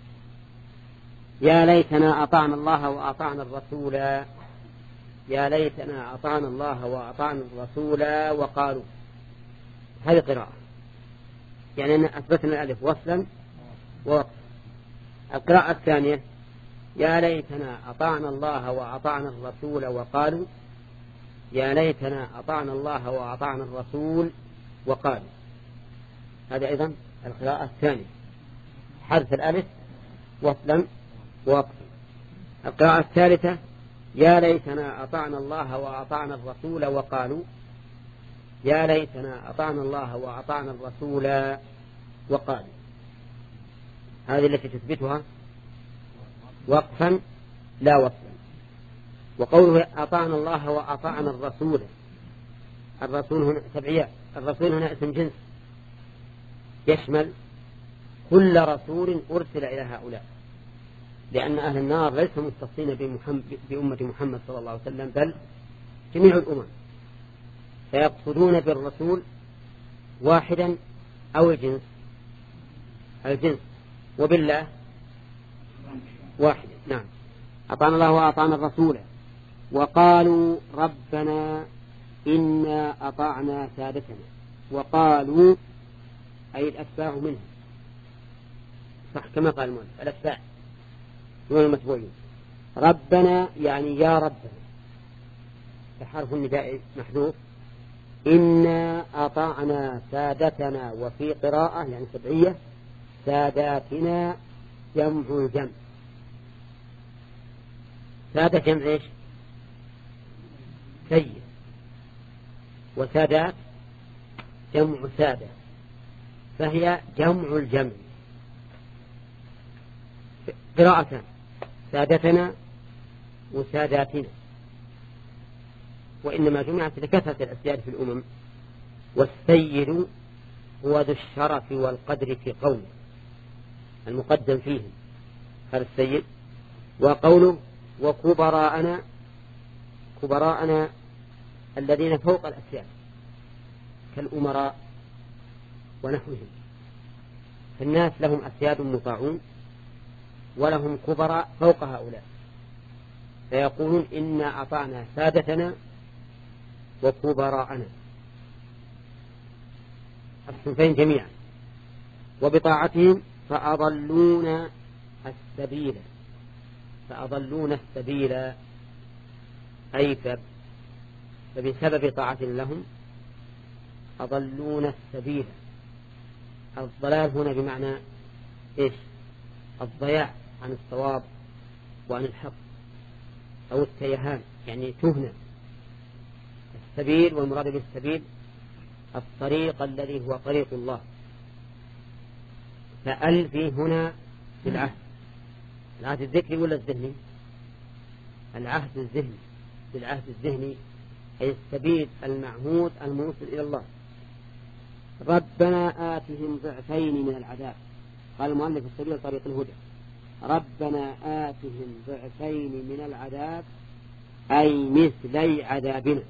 يا ليتنا أطعنا الله وأطعنا الرسول، يا ليتنا أطعنا الله وأطعنا الرسول وقالوا، هذه قراءة، يعني أن أثبتنا الألف وصلا ووقفا. القراءة الثانية يا ليتنا أطعنا الله وأطعنا الرسول وقالوا، يا ليتنا أطعنا الله وأطعنا الرسول وقالوا، هذا أيضا القراءة الثانية، حذف الألف وصلا ووقفا. القراءة الثالثة يا ليتنا أطعنا الله وأطعنا الرسول وقالوا، يا ليتنا أطعنا الله وأطعنا الرسول وقالوا، هذه التي تثبتها وقفا لا وصلا. وقوله أطعنا الله وأطعنا الرسول، الرسول هنا تبعية، الرسول هنا اسم جنس يشمل كل رسول أرسل إلى هؤلاء، لأن أهل النار ليسوا مختصين بأمة محمد صلى الله عليه وسلم بل جميع الأمم، فيقصدون بالرسول واحدا أو الجنس الجنس وبالله واحد. نعم. أطعنا الله وأطعنا الرسول وقالوا ربنا إنا أطعنا سادتنا. وقالوا أي الأتباع منهم، صح كما قال المؤلف الأتباع دون المتبوعين. ربنا يعني يا ربنا، حرف النداء محذوف. إنا أطعنا سادتنا، وفي قراءة يعني سبعية ساداتنا جمع الجمع. سادة جمع إيش؟ سيد. وسادات جمع سادة، فهي جمع الجمع. قراءة سادتنا وساداتنا، وإنما جمعت لكثرة الأسياد في الأمم. والسيد هو ذو الشرف والقدر في قوله المقدم فيه، هذا السيد. وقوله وكبراءنا، كبراءنا الذين فوق الأسياد كالأمراء ونحوهم. فالناس لهم أسياد مطاعون ولهم كبراء فوق هؤلاء، فيقولون إنا أطعنا سادتنا وكبراءنا، الصنفين جميعا، وبطاعتهم فأضلون السبيل، فأضلون السبيل أي فبسبب طاعتهم لهم أضلون السبيل. الضلال هنا بمعنى إيش؟ الضياع عن الصواب وعن الحق أو التيهان، يعني تهنى. السبيل والمراد بالسبيل الطريق الذي هو طريق الله. فأل في هنا بالعهد، العهد الذكري ولا الذهني؟ العهد الذهني، بالعهد الذهني أي السبيل المعهود الموصل إلى الله. ربنا آتهم ضعفين من العذاب، قال المؤلف السبيل طريق الهدى. ربنا آتهم ضعفين من العذاب أي مثلي عذابنا.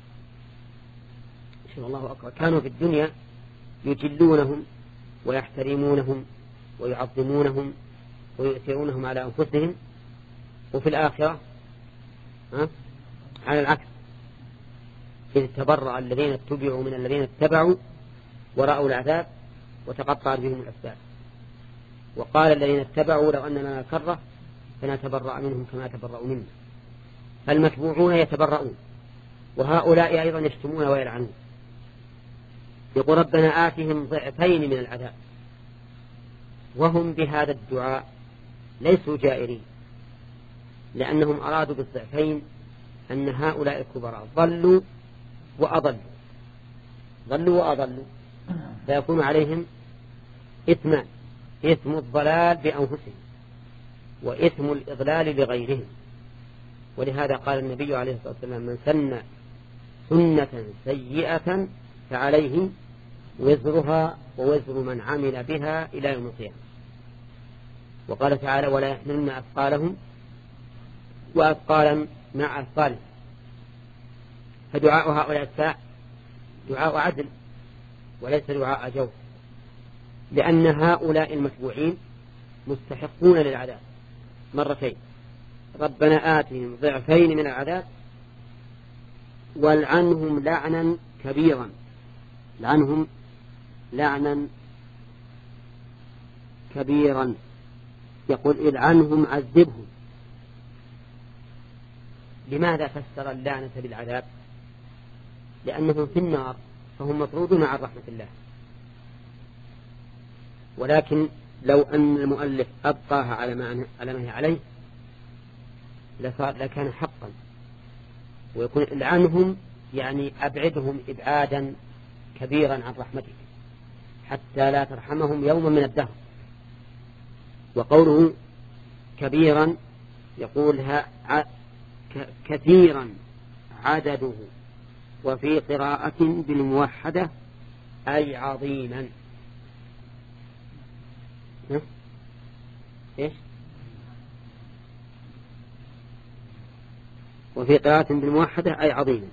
شاء الله أكبر. كانوا في الدنيا يجلونهم ويحترمونهم ويعظمونهم ويؤثرونهم على أنفسهم، وفي الآخرة ها؟ على العكس، إذ تبرأ الذين اتبعوا من الذين اتبعوا ورأوا العذاب وتقطعت بهم الأسباب. وقال الذين اتبعوا لو أن لنا كرة فنتبرأ منهم كما تبرأوا منا. فالمتبوعون يتبرؤون، وهؤلاء أيضا يشتمون ويلعنون. يقول ربنا آتهم ضعفين من العذاب، وهم بهذا الدعاء ليسوا جائرين، لأنهم أرادوا بالضعفين أن هؤلاء الكبراء ضلوا وأضلوا، ضلوا وأضلوا، فيكون عليهم إثمان: إثم الضلال بأنفسهم وإثم الإضلال لغيرهم. ولهذا قال النبي عليه الصلاة والسلام: من سن سنة سيئة فعليه وزرها ووزر من عمل بها إلى يوم القيامة. وقال تعالى: ولا يحملن أثقالهم وأثقالا مع أثقالهم. فدعاء هؤلاء الساعة دعاء عدل وليس دعاء جور، لأن هؤلاء المتبوعين مستحقون للعذاب مرتين: ربنا آتهم ضعفين من العذاب والعنهم لعنا كبيرا. لعنهم لعنا كبيرا، يقول العنهم عذبهم. لماذا فسر اللعنة بالعذاب؟ لأنهم في النار فهم مطرودون عن رحمة الله. ولكن لو أن المؤلف أبقاها على ما على ما هي عليه لكان حقا، ويكون العنهم يعني أبعدهم إبعادا كبيرا عن رحمتك حتى لا ترحمهم يوما من الدهر. وقوله كبيرا يقول كثيرا عدده، وفي قراءة بالموحدة أي عظيما. إيش؟ وفي قراءة بالموحدة أي عظيما.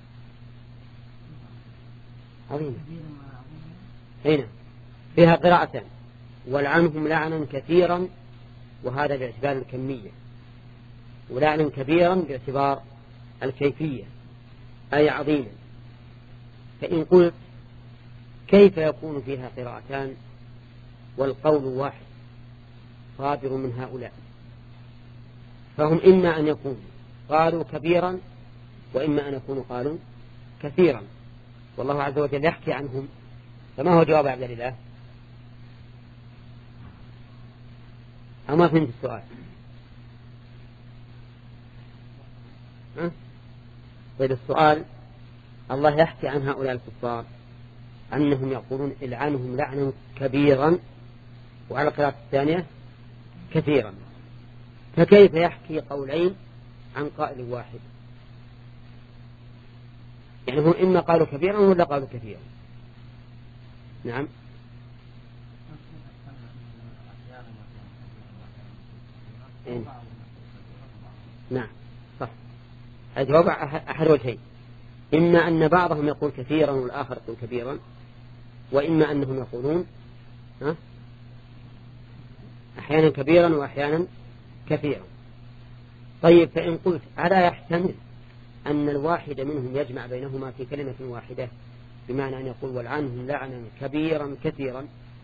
عظيما هنا فيها قراءتان: ولعنهم لعنا كثيرا، وهذا باعتبار الكمية، ولعنا كبيرا باعتبار الكيفية أي عظيما. فإن قلت كيف يكون فيها قراءتان والقول واحد صادر من هؤلاء؟ فهم إما أن يكونوا قالوا كبيرا وإما أن يكونوا قالوا كثيرا، والله عز وجل يحكي عنهم. فما هو جواب عبد الله؟ أما فهمت السؤال؟ ها؟ طيب السؤال: الله يحكي عن هؤلاء الكفار أنهم يقولون العنهم لعنا كبيرا، وعلى القراءة الثانية كثيرا، فكيف يحكي قولين عن قائل واحد؟ يعني هم إما قالوا كبيرا ولا قالوا كثيرا. نعم إيه؟ نعم صح. الجواب أحد وجهين: إما أن بعضهم يقول كثيرا والآخر يقول كبيرا، وإما أنهم يقولون ها؟ أحيانا كبيرا وأحيانا كثيرا. طيب فإن قلت ألا يحتمل أن الواحد منهم يجمع بينهما في كلمة واحدة، بمعنى أن يقول والعنهم لعنا كبيرا كثيرا؟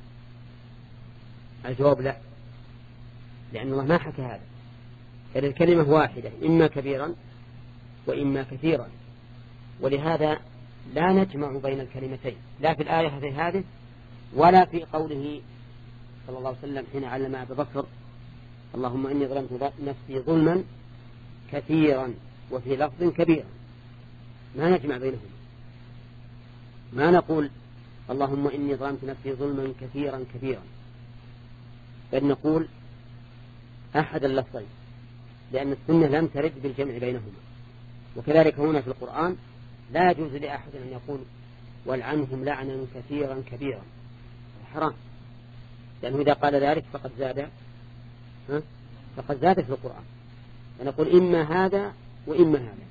الجواب لا، لأن الله ما حكى هذا، كان الكلمة واحدة، إما كبيرا وإما كثيرا، ولهذا لا نجمع بين الكلمتين، لا في الآية هذه ولا في قوله صلى الله عليه وسلم حين علم أبا بكر اللهم إني ظلمت نفسي ظلما كثيرا وفي لفظ كبيرا. ما نجمع بينهما، ما نقول اللهم إني ظلمت نفسي ظلما كثيرا كبيرا، بل نقول أحد اللفظين، لأن السنة لم ترد بالجمع بينهما. وكذلك هنا في القرآن لا يجوز لأحد أن يقول والعنهم لعنا كثيرا كبيرا، حرام، لأنه إذا قال ذلك فقد زاد فقد زاد في القرآن، فنقول إما هذا وإما هذا.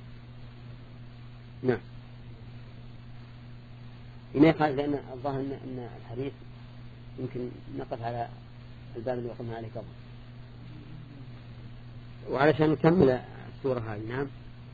نعم. لما يقال؟ لأن الظاهر أن الحديث يمكن نقف على الباب اللي وقفنا عليه قبل، وعلشان نكمل السورة هذه. نعم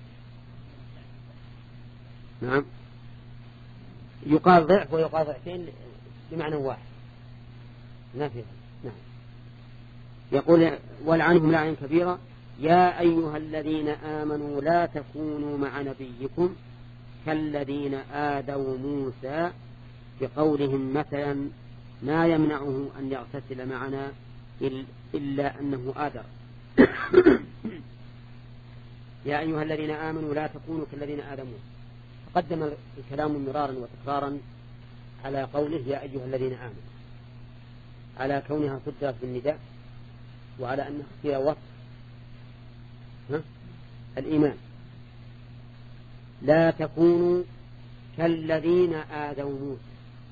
نعم يقال ضعف ويقال ضعفين بمعنى واحد، ما فيه. نعم. يقول والعنهم لعنا كبيرا يا أيها الذين آمنوا لا تكونوا مع نبيكم كالذين آذوا موسى، بقولهم مثلا ما يمنعه أن يغتسل معنا إلا أنه آذر. يا أيها الذين آمنوا لا تكونوا كالذين آذوا موسى. تقدم الكلام مرارا وتكرارا على قوله يا أيها الذين آمنوا، على كونها صدرت بالنداء، وعلى أنها فيها وصف الإيمان. لا تكونوا كالذين آذوا موسى.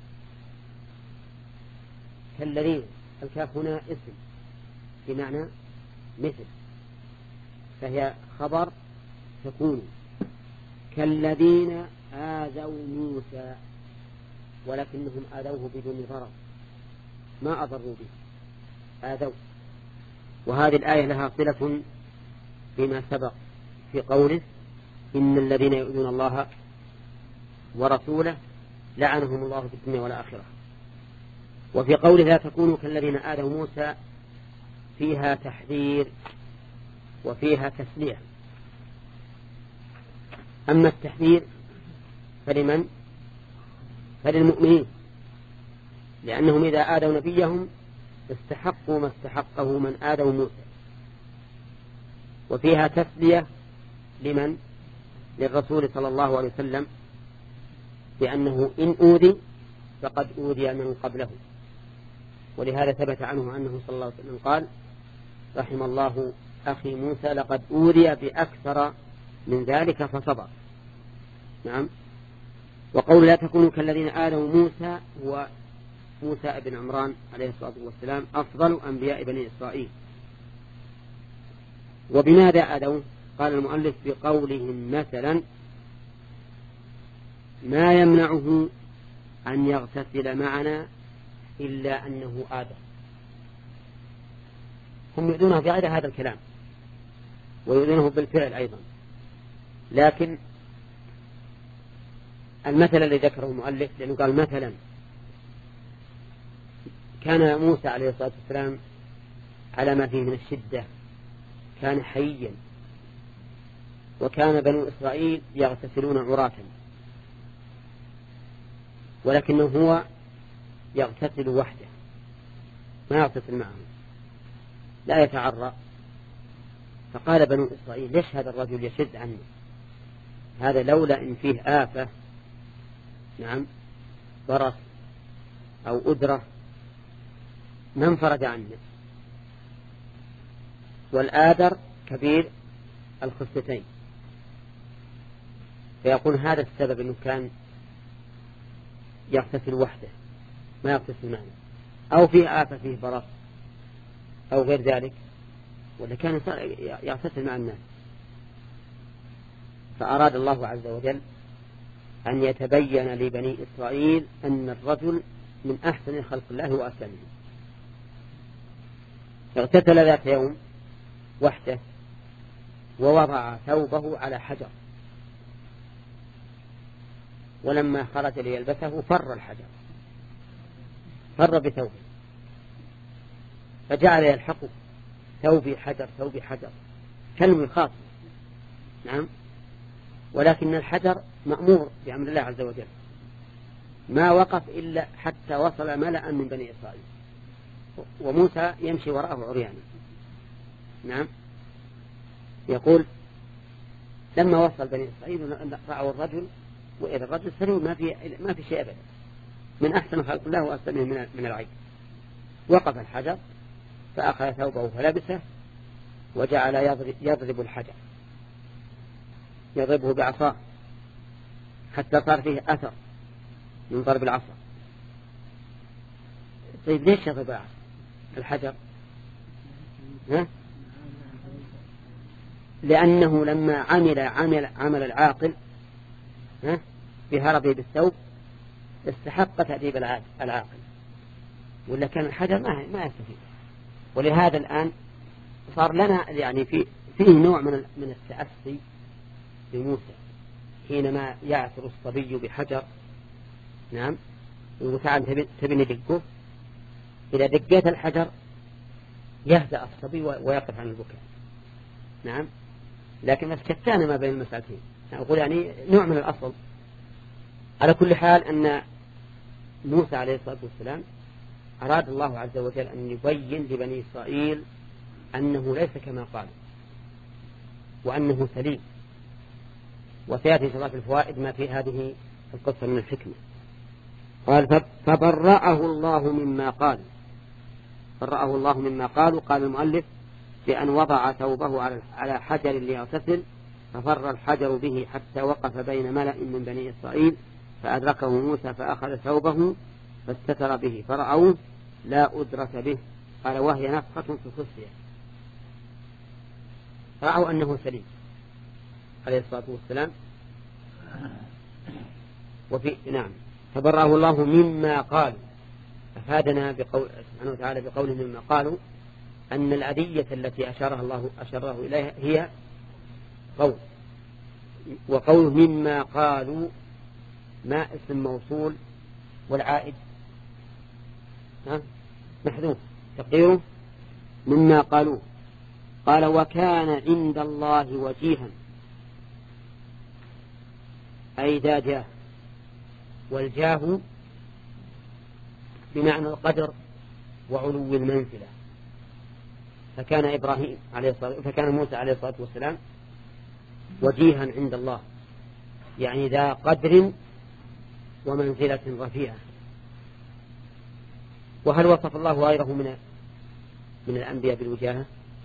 كالذين، الكاف هنا اسم بمعنى مثل، فهي خبر تكونوا كالذين آذوا موسى، ولكنهم آذوه بدون ضرر، ما أضروا به، آذوا. وهذه الآية لها صلة بما سبق في قوله إن الذين يؤذون الله ورسوله لعنهم الله في الدنيا والآخرة. وفي قوله لا تكونوا كالذين آذوا موسى فيها تحذير وفيها تسلية. أما التحذير فلمن؟ فللمؤمنين، لأنهم إذا آذوا نبيهم استحقوا ما استحقه من آذوا موسى. وفيها تسلية لمن؟ للرسول صلى الله عليه وسلم، بأنه إن أوذي فقد أوذي من قبله. ولهذا ثبت عنه أنه صلى الله عليه وسلم قال رحم الله أخي موسى لقد أوذي بأكثر من ذلك فصبر. نعم. وقول لا تكونوا كالذين آذوا موسى هو موسى ابن عمران عليه الصلاة والسلام أفضل أنبياء بني إسرائيل. وبماذا آذوا؟ قال المؤلف بقولهم مثلا ما يمنعه أن يغتسل معنا إلا أنه آذى. هم يؤذونه في غير هذا الكلام ويؤذونه بالفعل أيضا، لكن المثل الذي ذكره المؤلف لأنه قال مثلا كان موسى عليه الصلاة والسلام على ما فيه من الشدة كان حيا، وكان بنو إسرائيل يغتسلون عراة، ولكنه هو يغتسل وحده ما يغتسل معهم، لا يتعرى. فقال بنو إسرائيل ليش هذا الرجل يشد عنه؟ هذا لولا إن فيه آفة، نعم، برص أو أدرة ما انفرد عنه. والآدر كبير الخفتين، فيقول هذا السبب أنه كان يغتسل وحده ما يغتسل معه، أو فيه آفة فيه برص أو غير ذلك، ولا كان يغتسل مع الناس. فأراد الله عز وجل أن يتبين لبني إسرائيل أن الرجل من أحسن خلق الله وأسلمه. اغتسل ذات يوم وحده ووضع ثوبه على حجر ولما خرج ليلبسه فر الحجر، فر بثوبه، فجعل يلحق ثوبي حجر ثوبي حجر كلم الخاص. نعم. ولكن الحجر مأمور بأمر الله عز وجل، ما وقف إلا حتى وصل ملأ من بني إسرائيل، وموسى يمشي وراءه عريانا. نعم. يقول لما وصل بني إسرائيل رأوا الرجل، وإذا الرجل سليم ما في ما في شيء أبدا، من أحسن خلق الله وأسلمه من من العين. وقف الحجر فأخذ ثوبه فلبسه وجعل يضرب, يضرب الحجر، يضربه بعصاه حتى صار فيه أثر من ضرب العصا. طيب ليش يضرب الحجر؟ ها؟ لأنه لما عمل عمل عمل العاقل ها بهربه بالثوب استحق تأديب العاقل، ولا كان الحجر ما ما يستفيد. ولهذا الآن صار لنا يعني في فيه نوع من من التأسي بموسى حينما يعثر الصبي بحجر. نعم. وتعال تبني دقه، إذا دقيت الحجر يهدأ الصبي ويقف عن البكاء. نعم. لكن شتان ما بين المسألتين، أقول يعني نوع من الأصل. على كل حال أن موسى عليه الصلاة والسلام أراد الله عز وجل أن يبين لبني إسرائيل أنه ليس كما قال، وأنه سليم. وسيأتي إن شاء الله في الفوائد ما في هذه القصة من الحكمة. قال فبرأه الله مما قال، برأه الله مما قالوا. قال المؤلف بأن وضع ثوبه على حجر ليغتسل ففر الحجر به حتى وقف بين ملأ من بني إسرائيل فأدركه موسى فأخذ ثوبه فاستتر به فرأوه لا أدرك به. قال وهي نفخة في الخصية. رأوا أنه سليم عليه الصلاة والسلام. وفي نعم فبرأه الله مما قال. أفادنا بقول سبحانه وتعالى بقوله مما قالوا أن الأذية التي أشارها الله أشاره إليها هي قول، وقوله مما قالوا ما اسم موصول والعائد محذوف تقديره مما قالوا. قال وكان عند الله وجيها أي ذا جاه، والجاه بمعنى القدر وعلو المنزلة. فكان إبراهيم عليه الصلاة فكان موسى عليه الصلاة والسلام وجيها عند الله، يعني ذا قدر ومنزلة رفيعة. وهل وصف الله غيره من من الأنبياء بالوجاهة؟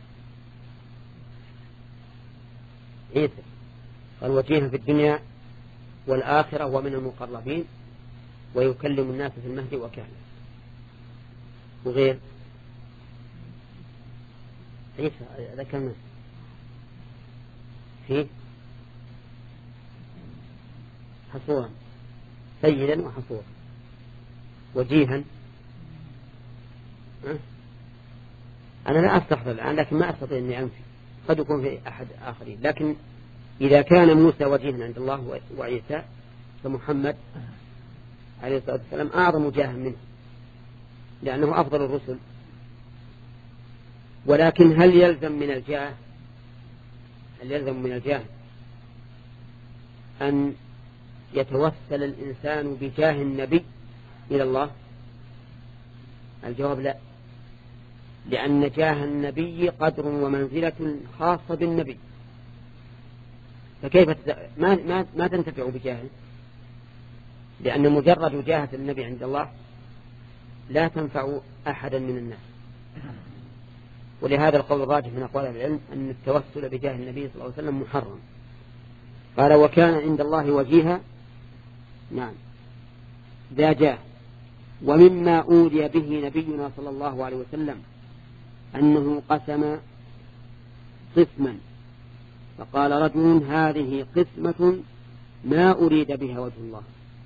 عيسى قال وجيها في الدنيا والآخرة ومن المقربين ويكلم الناس في المهد وكهلا. وغير عيسى ذكرنا فيه حصورا سيدا وحصورا وجيها. أه؟ أنا لا أستحضر الآن لكن ما أستطيع أني أنفي، قد يكون في أحد آخرين. لكن إذا كان موسى وجيها عند الله وعيسى فمحمد عليه الصلاة والسلام أعظم جاها منه لأنه أفضل الرسل. ولكن هل يلزم من الجاه هل يلزم من الجاه أن يتوسل الإنسان بجاه النبي إلى الله؟ الجواب لا، لأن جاه النبي قدر ومنزلة خاصة بالنبي، فكيف ما ما ما تنتفع بجاهه؟ لأن مجرد جاهة النبي عند الله لا تنفع أحدا من الناس. ولهذا القول الراجح من أقوال العلم أن التوسل بجاه النبي صلى الله عليه وسلم محرم. قال وكان عند الله وجيها نعم ذا جاه. ومما أودي به نبينا صلى الله عليه وسلم أنه قسم قسما فقال رجل هذه قسمة ما أريد بها وجه الله.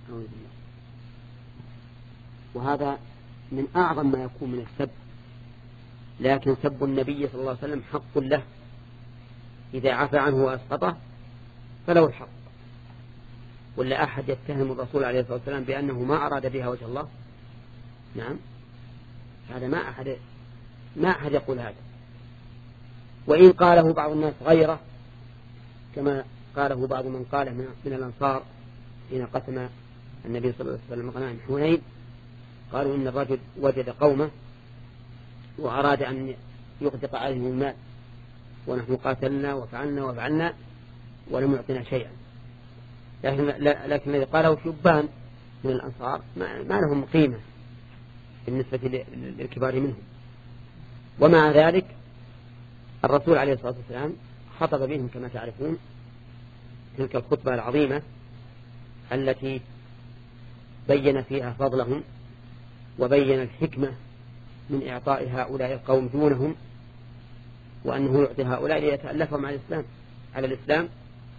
وهذا من أعظم ما يكون من السب، لكن سب النبي صلى الله عليه وسلم حق له، إذا عفى عنه وأسقطه فله الحق. ولا أحد يتهم الرسول عليه الصلاة والسلام بأنه ما أراد بها وجه الله؟ نعم، هذا ما أحد ما أحد يقول هذا. وإن قاله بعض الناس غيره كما قاله بعض من قاله من الأنصار حين قسم النبي صلى الله عليه وسلم غنائم حنين، قالوا إن الرجل وجد قومه وأراد أن يغدق عليهم المال ونحن قاتلنا وفعلنا وفعلنا ولم يعطنا شيئا، لكن, لكن الذي قاله شبان من الأنصار ما, ما لهم قيمة بالنسبة للكبار منهم. ومع ذلك الرسول عليه الصلاة والسلام خطب بهم كما تعرفون تلك الخطبة العظيمة التي بين فيها فضلهم وبين الحكمة من إعطاء هؤلاء القوم دونهم، وأنه يعطي هؤلاء ليتألفهم على الإسلام على الإسلام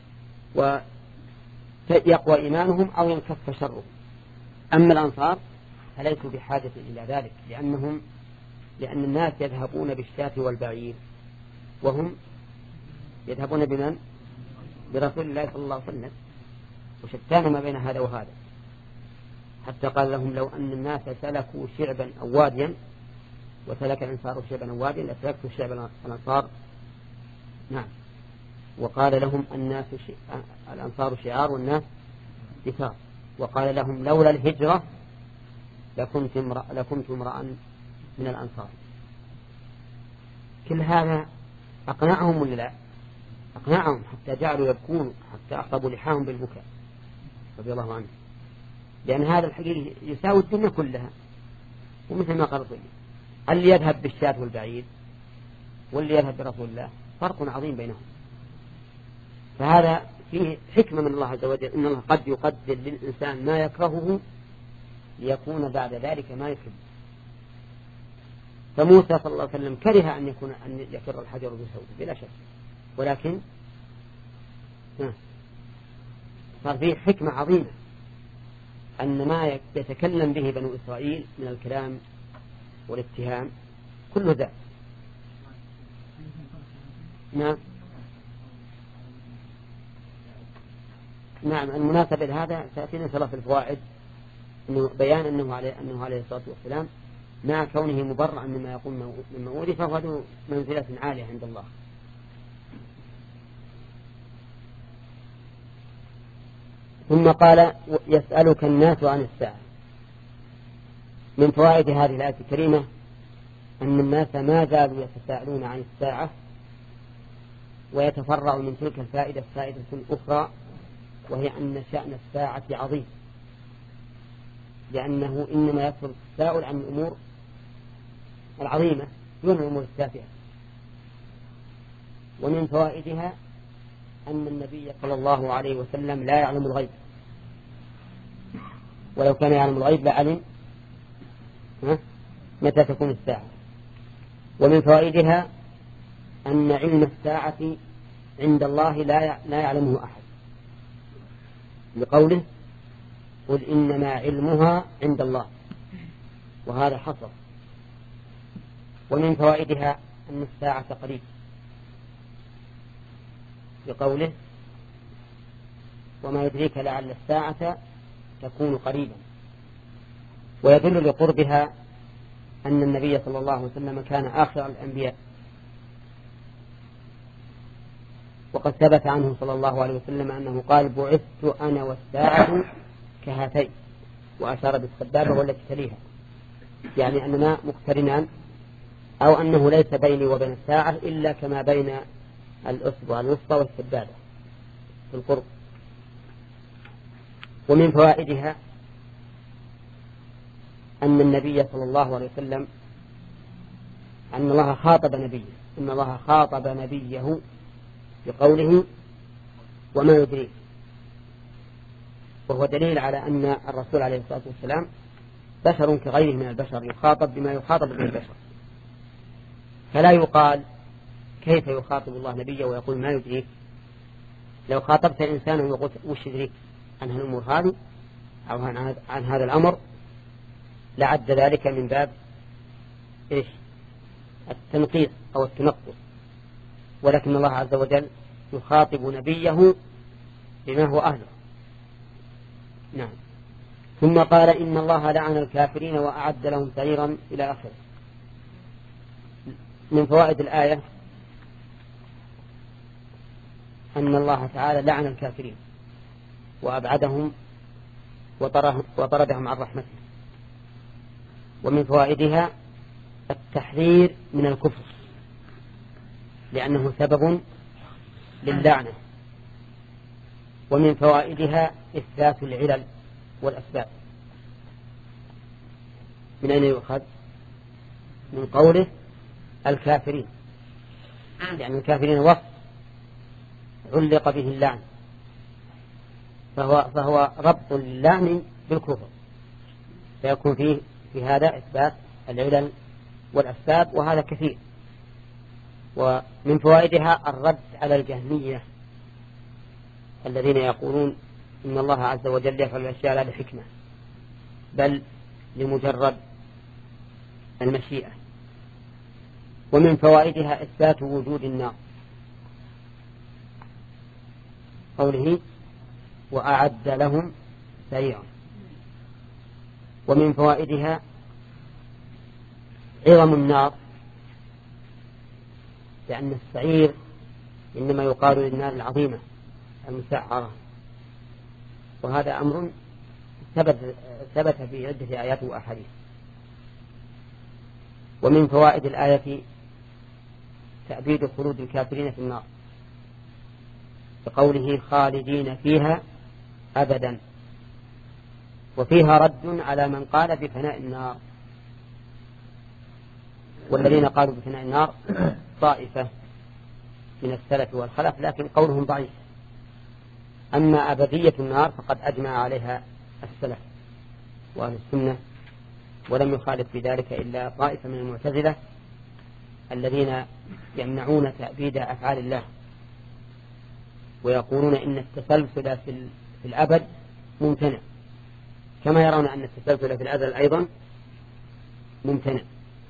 ويقوى إيمانهم أو ينكف شرهم. أما الأنصار فليسوا بحاجة إلى ذلك، لأنهم لأن الناس يذهبون بالشاة والبعير وهم يذهبون بمن؟ برسول الله صلى الله عليه وسلم، وشتان ما بين هذا وهذا، حتى قال لهم لو أن الناس سلكوا شعبا أو واديا وسلك الأنصار شعبا أو واديا لسلكوا شعب الأنصار. نعم. وقال لهم الناس ش... الأنصار شعار والناس دثار. وقال لهم لولا الهجرة لكنت امرأ لكنت امرأ من الأنصار. كل هذا أقنعهم ولا لا؟ أقنعهم حتى جعلوا يبكون، حتى أخطبوا لحاهم بالبكاء رضي الله عنه، لأن هذا الحقيقة يساوي الدنيا كلها. ومثل ما قال رسول اللي يذهب بالشاة والبعيد واللي يذهب برسول الله فرق عظيم بينهم. فهذا فيه حكمة من الله عز وجل، إن الله قد يقدر للإنسان ما يكرهه ليكون بعد ذلك ما يحب. فموسى صلى الله عليه وسلم كره أن يكون أن يكر الحجر بصوته بلا شك، ولكن صار فيه حكمة عظيمة أن ما يتكلم به بنو إسرائيل من الكلام والاتهام كل ذا. نعم نعم المناسبة لهذا سأتينا ثلاث الفوائد، إنه بيان أنه عليه أنه عليه الصلاة والسلام مع كونه مبرأ مما يقوم من موته فهو ذو منزلة عالية عند الله. ثم قال يسألك الناس عن الساعة. من فوائد هذه الآية الكريمة أن الناس ما زالوا يتساءلون عن الساعة، ويتفرع من تلك الفائدة فائدة أخرى، وهي أن شأن الساعة عظيم، لأنه إنما يصل التساؤل عن الأمور العظيمة دون الأمور التافهة. ومن فوائدها أن النبي صلى الله عليه وسلم لا يعلم الغيب، ولو كان يعلم الغيب لعلم متى تكون الساعة. ومن فوائدها أن علم الساعة عند الله لا يعلمه أحد، بقوله قل إنما علمها عند الله، وهذا حصر. ومن فوائدها أن الساعة قريب، بقوله وما يدريك لعل الساعة تكون قريبا. ويدل لقربها أن النبي صلى الله عليه وسلم كان آخر الأنبياء، وقد ثبت عنه صلى الله عليه وسلم أنه قال بعثت أنا والساعة كهاتين، وأشار بالسبابة والتي تليها، يعني أننا مقترنان، أو أنه ليس بيني وبين الساعة إلا كما بين الأصبع الوسطى والسبابة في القرب. ومن فوائدها أن النبي صلى الله عليه وسلم أن الله خاطب نبيه إن الله خاطب نبيه بقوله وما يدريك، وهو دليل على أن الرسول عليه الصلاة والسلام بشر كغيره من البشر، يخاطب بما يخاطب به البشر. فلا يقال كيف يخاطب الله نبيه ويقول ما يدريك. لو خاطبت إنسان ويقول وش يدريك عن الأمور هذه أو عن هذا الأمر لعد ذلك من باب إيش التنقيص أو التنقص، ولكن الله عز وجل يخاطب نبيه بما هو أهله، نعم. ثم قال إن الله لعن الكافرين وأعد لهم سعيرا إلى آخره. من فوائد الآية أن الله تعالى لعن الكافرين وأبعدهم وطردهم عن رحمته. ومن فوائدها التحذير من الكفر لأنه سبب للعنة. ومن فوائدها إثبات العلل والأسباب. من أين يؤخذ؟ من قوله الكافرين، يعني الكافرين وصف علق به اللعن، فهو, فهو ربط اللعن بالكفر، فيكون فيه في هذا إثبات العلل والأسباب، وهذا كثير. ومن فوائدها الرد على الجهمية الذين يقولون إن الله عز وجل يفعل الأشياء لا لحكمة بل لمجرد المشيئة. ومن فوائدها إثبات وجود النار، قوله وأعد لهم سعيرا. ومن فوائدها عظم النار، لأن السعير إنما يقال للنار العظيمة المسعرة، وهذا أمر ثبت, ثبت في عدة آيات وأحاديث. ومن فوائد الآية تأبيد خلود الكافرين في النار بقوله خالدين فيها أبدا، وفيها رد على من قال بفناء النار. والذين قالوا بفناء النار طائفة من السلف والخلف، لكن قولهم ضعيف. أما أبدية النار فقد أجمع عليها السلف وأهل السنة، ولم يخالف في ذلك إلا طائفة من المعتزلة الذين يمنعون تأبيد أفعال الله، ويقولون إن التسلسل في الأبد ممتنع، كما يرون أن التسلسل في الأزل أيضا ممتنع.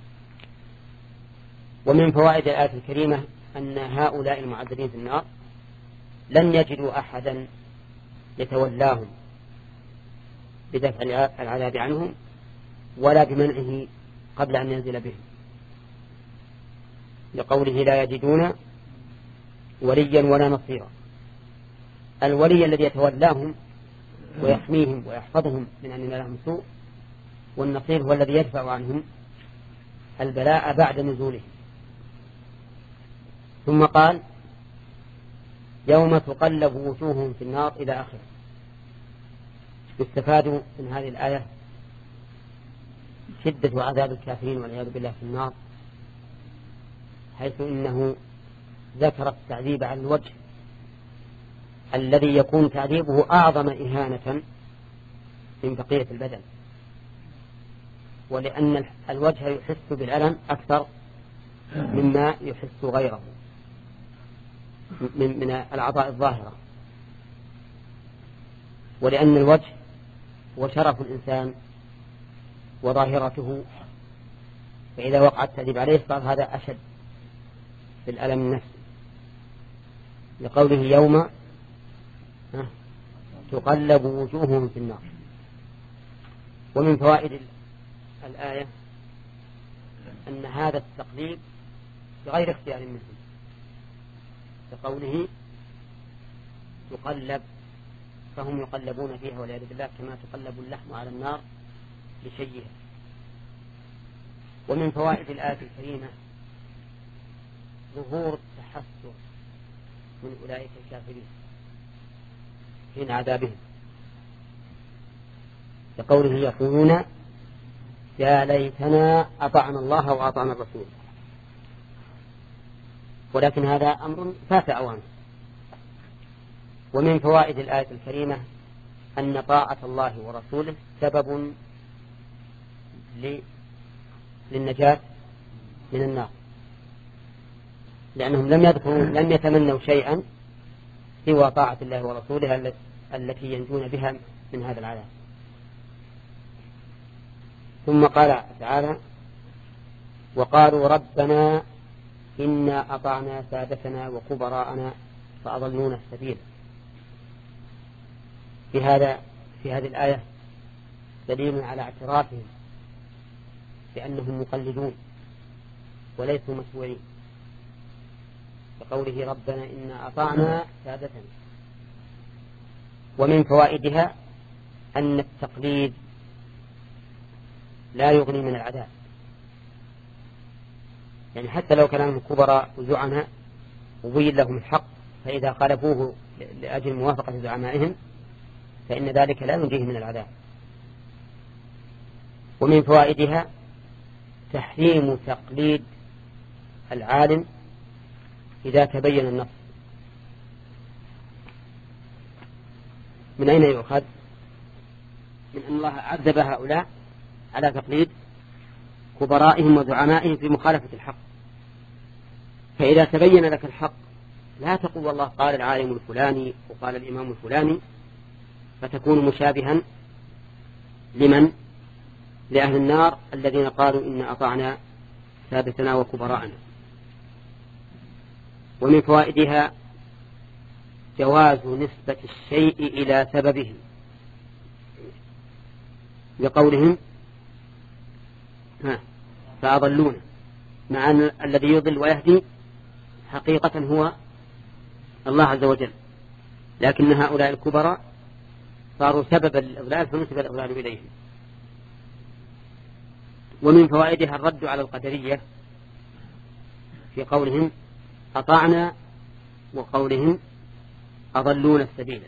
ومن فوائد الآية الكريمة أن هؤلاء المعذبين في النار لن يجدوا أحدا يتولاهم بدفع العذاب عنهم ولا بمنعه قبل أن ينزل بهم، لقوله لا يجدون وليا ولا نصيرا. الولي الذي يتولاهم ويحميهم ويحفظهم من أن لهم سوء، والنصير هو الذي يدفع عنهم البلاء بعد نزوله. ثم قال يوم تقلب وجوههم في النار إلى آخره. يستفاد من هذه الآية شدة عذاب الكافرين والعياذ بالله في النار، حيث إنه ذكر التعذيب على الوجه الذي يكون تعذيبه أعظم إهانة من بقية البدن، ولأن الوجه يحس بالألم أكثر مما يحس غيره من الأعضاء الظاهرة، ولأن الوجه هو شرف الإنسان وظاهرته، فإذا وقع التعذيب عليه صار هذا أشد في الألم النفسي، لقوله يوم تقلب وجوههم في النار. ومن فوائد الآية أن هذا التقليب بغير اختيار منهم، لقوله يقلب فهم يقلبون فيها والعياذ بالله كما تقلب اللحم على النار لشيها. ومن فوائد الآية الكريمة ظهور التحسر من أولئك الكافرين حين عذابهم، لقوله يقولون يا ليتنا أطعنا الله وأطعنا الرسول، ولكن هذا أمر فات أوانه. ومن فوائد الآية الكريمة أن طاعة الله ورسوله سبب للنجاة من النار، لأنهم لم يذكروا لم يتمنوا شيئا سوى طاعة الله ورسوله التي ينجون بها من هذا العذاب. ثم قال تعالى وقالوا ربنا إنا أطعنا سادتنا وكبراءنا فأضلونا السبيل. في هذا في هذه الآية دليل على اعترافهم بأنهم مقلدون وليسوا متبوعين، بقوله ربنا إنا أطعنا سادتنا. ومن فوائدها أن التقليد لا يغني من العذاب، يعني حتى لو كانوا كبراء وزعماء وبين لهم الحق، فإذا خالفوه لأجل موافقة زعمائهم فإن ذلك لا ينجيه من العذاب. ومن فوائدها تحريم تقليد العالم إذا تبين النص. من أين يؤخذ؟ من أن الله عذب هؤلاء على تقليد كبرائهم وزعمائهم في مخالفة الحق. فإذا تبين لك الحق لا تقول والله قال العالم الفلاني وقال الإمام الفلاني، فتكون مشابها لمن؟ لأهل النار الذين قالوا إن أطعنا سادتنا وكبراءنا. ومن فوائدها جواز نسبة الشيء إلى سببه، بقولهم ها فأضلون، مع أن الذي يضل ويهدي حقيقة هو الله عز وجل، لكن هؤلاء الكبراء صاروا سببا للإضلال فنسب الإضلال إليهم. ومن فوائدها الرد على القدرية في قولهم أطعنا وقولهم أضلون السبيل.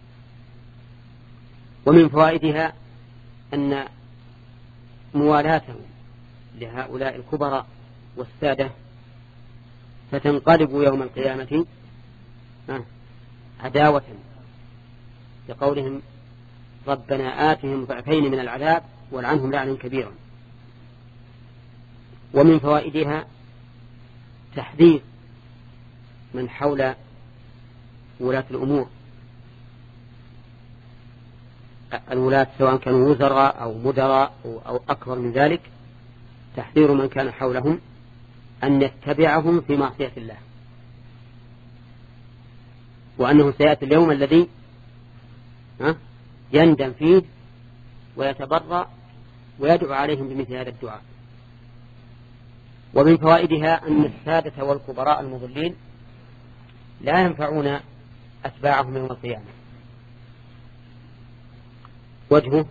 ومن فوائدها أن موالاتهم لهؤلاء الكبراء والسادة فتنقلب يوم القيامة عداوة، لقولهم ربنا آتهم ضعفين من العذاب والعنهم لعنا كبيرا. ومن فوائدها تحذير من حول ولاة الأمور، الولاة سواء كانوا وزراء أو مدراء أو أكبر من ذلك، تحذير من كان حولهم أن يتبعهم في معصية الله، وأنه سيأتي اليوم الذي يندم فيه ويتبرأ ويدعو عليهم بمثل هذا الدعاء. ومن فوائدها أن السادة والكبراء المضلين لا ينفعون أتباعهم يوم القيامة. وجهه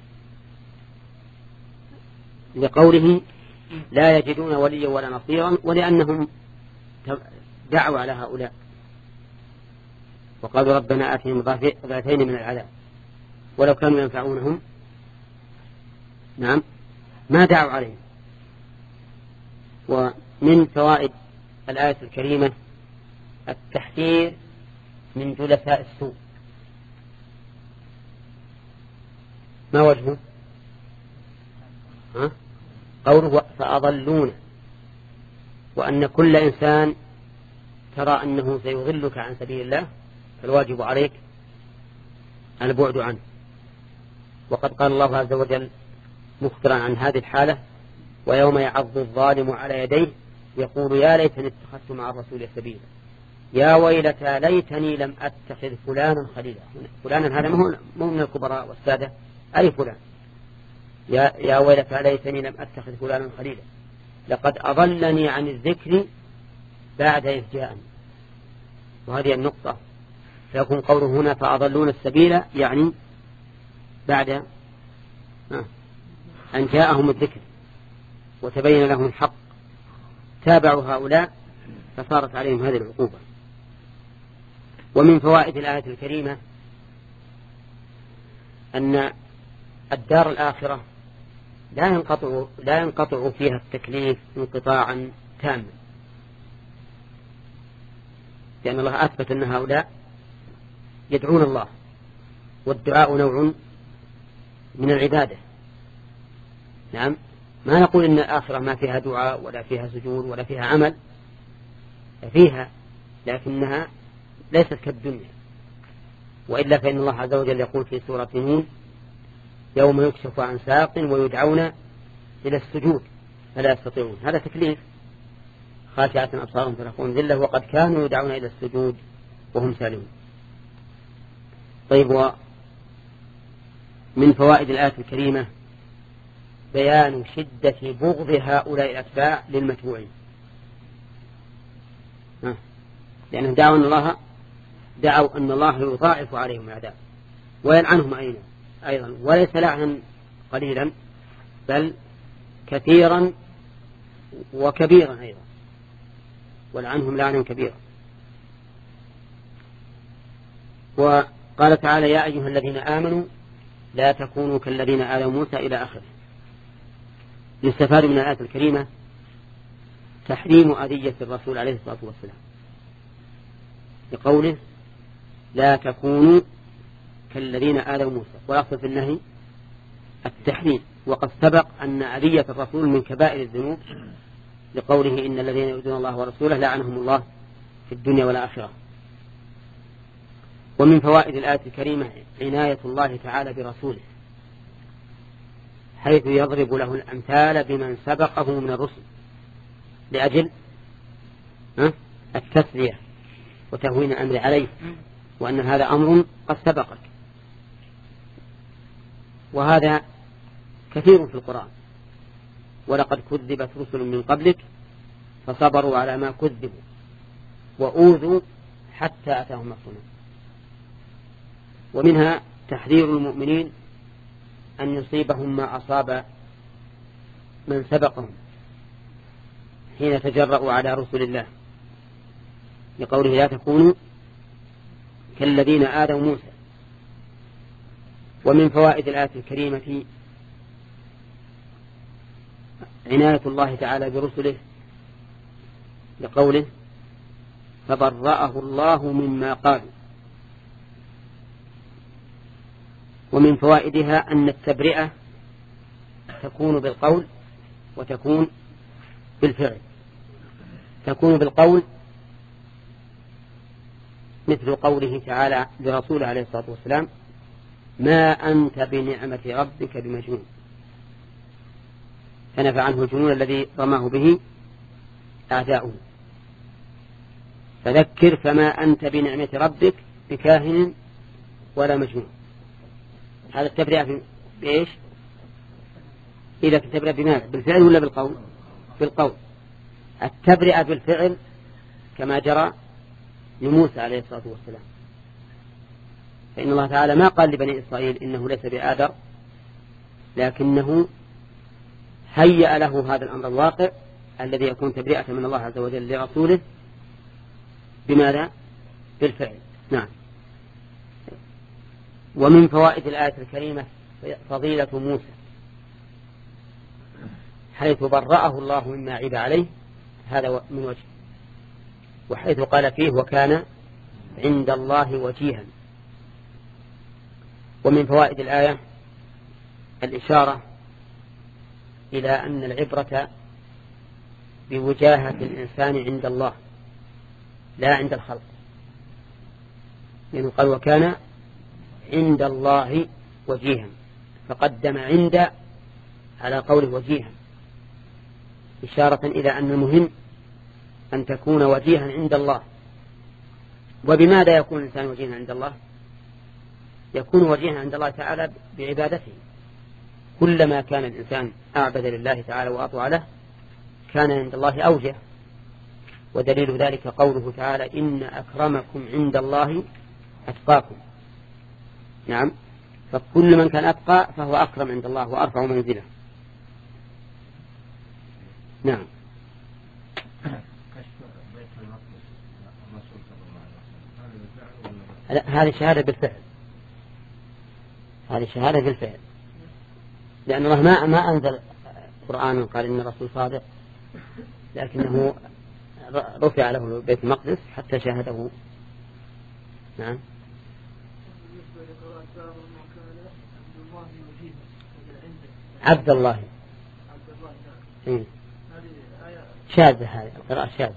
لقوله لا يجدون وليا ولا نصيرا، ولأنهم دعوا على هؤلاء وقالوا ربنا آتهم ضعفين من العذاب، ولو كانوا ينفعونهم نعم ما دعوا عليهم. ومن فوائد الآية الكريمة التحذير من جلساء السوء. ما وجهه؟ ها؟ قوله فأضلون، وأن كل إنسان ترى أنه سيضلك عن سبيل الله فالواجب عليك البعد عنه. وقد قال الله عز وجل مخبرا عن هذه الحالة ويوم يعض الظالم على يديه يقول يا ليتني اتخذت مع الرسول سبيلا يا ويلتى ليتني لم أتخذ فلانا خليلا. فلانا هذا مو من الكبراء والسادة، أي فلان. يا, يا ويلتى ليتني لم أتخذ فلانا خليلا لقد أضلني عن الذكر بعد إذ جاءني. وهذه النقطة، فيكون قوله هنا فأضلون السبيل يعني بعد أن جاءهم الذكر وتبين لهم الحق تابعوا هؤلاء فصارت عليهم هذه العقوبة. ومن فوائد الآية الكريمة أن الدار الآخرة لا ينقطع, لا ينقطع فيها التكليف انقطاعا تاما، لأن الله أثبت أن هؤلاء يدعون الله، والدعاء نوع من العبادة. نعم، ما نقول إن الآخرة ما فيها دعاء ولا فيها سجود ولا فيها عمل، فيها، لكنها ليست كالدنيا. وإلا فإن الله عز وجل يقول في سورة نون يوم يكشف عن ساق ويدعون إلى السجود فلا يستطيعون. هذا تكليف، خاشعة أبصارهم ترهقون ذلة وقد كانوا يدعون إلى السجود وهم سالمون. طيب، من فوائد الآية الكريمة بيان شدة بغض هؤلاء الأتباع للمتبوعين، لأنهم دعوا أن الله دعوا أن الله يضاعف عليهم العذاب ويلعنهم أيضا، وليس لعنا قليلا بل كثيرا وكبيرا أيضا، ولعنهم لعنا كبيرا. وقال تعالى: يا أيها الذين آمنوا لا تكونوا كالذين آلوا موسى إلى آخره. يستفاد من الآية الكريمة تحريم أذية الرسول عليه الصلاة والسلام، لقوله: لا تكونوا كالذين آلوا موسى، والأصل في النهي التحريم، وقد سبق أن أذية الرسول من كبائر الذنوب، لقوله: إن الذين يؤذون الله ورسوله لعنهم الله في الدنيا والآخرة. ومن فوائد الآية الكريمة عناية الله تعالى برسوله، حيث يضرب له الأمثال بمن سبقه من الرسل لأجل التسلية وتهوين الأمر عليه، وأن هذا أمر قد سبقك. وهذا كثير في القرآن: ولقد كذبت رسل من قبلك فصبروا على ما كذبوا وأوذوا حتى أتاهم نصرنا. ومنها تحذير المؤمنين أن يصيبهم ما أصاب من سبقهم حين تجرؤوا على رسل الله، لقوله: لا تكونوا كالذين آذوا موسى. ومن فوائد الآية الكريمة عناية الله تعالى برسله، لقوله: فبرأه الله مما قالوا. ومن فوائدها أن التبرئة تكون بالقول وتكون بالفعل. تكون بالقول مثل قوله تعالى لرسوله عليه الصلاة والسلام: ما أنت بنعمة ربك بمجنون، فنفى عنه الجنون الذي رماه به أعداؤه. فذكر فما أنت بنعمة ربك بكاهن ولا مجنون. هذا التبرئة بإيش؟ إذا التبرئة بماذا؟ بالفعل ولا بالقول؟ بالقول. التبرئة بالفعل كما جرى لموسى عليه الصلاة والسلام، فإن الله تعالى ما قال لبني إسرائيل إنه ليس بآدر، لكنه هيأ له هذا الأمر الواقع الذي يكون تبرئة من الله عز وجل لرسوله بماذا؟ بالفعل. نعم. ومن فوائد الآية الكريمة فضيلة موسى، حيث برأه الله مما عيب عليه، هذا من وجه، وحيث قال فيه: وكان عند الله وجيها. ومن فوائد الآية الإشارة إلى أن العبرة بوجاهة الإنسان عند الله لا عند الخلق، لأنه قال: وكان عند الله وجيها، فقدم عند على قوله وجيها، إشارة إلى أن المهم أن تكون وجيها عند الله. وبماذا يكون الإنسان وجيها عند الله؟ يكون وجيها عند الله تعالى بعبادته. كلما كان الإنسان أعبد لله تعالى وأطوع له كان عند الله أوجه. ودليل ذلك قوله تعالى: إن أكرمكم عند الله أتقاكم. نعم، فكل من كان أتقى فهو أكرم عند الله وأرفع منزله. نعم. هذه شهادة بالفعل، هذه شهادة بالفعل، لأن الله ما ما أنزل قرآن قال إن الرسول صادق، لكنه رفع له بيت المقدس حتى شاهده. نعم. عبد الله شاذة، هذه القراءة شاذة.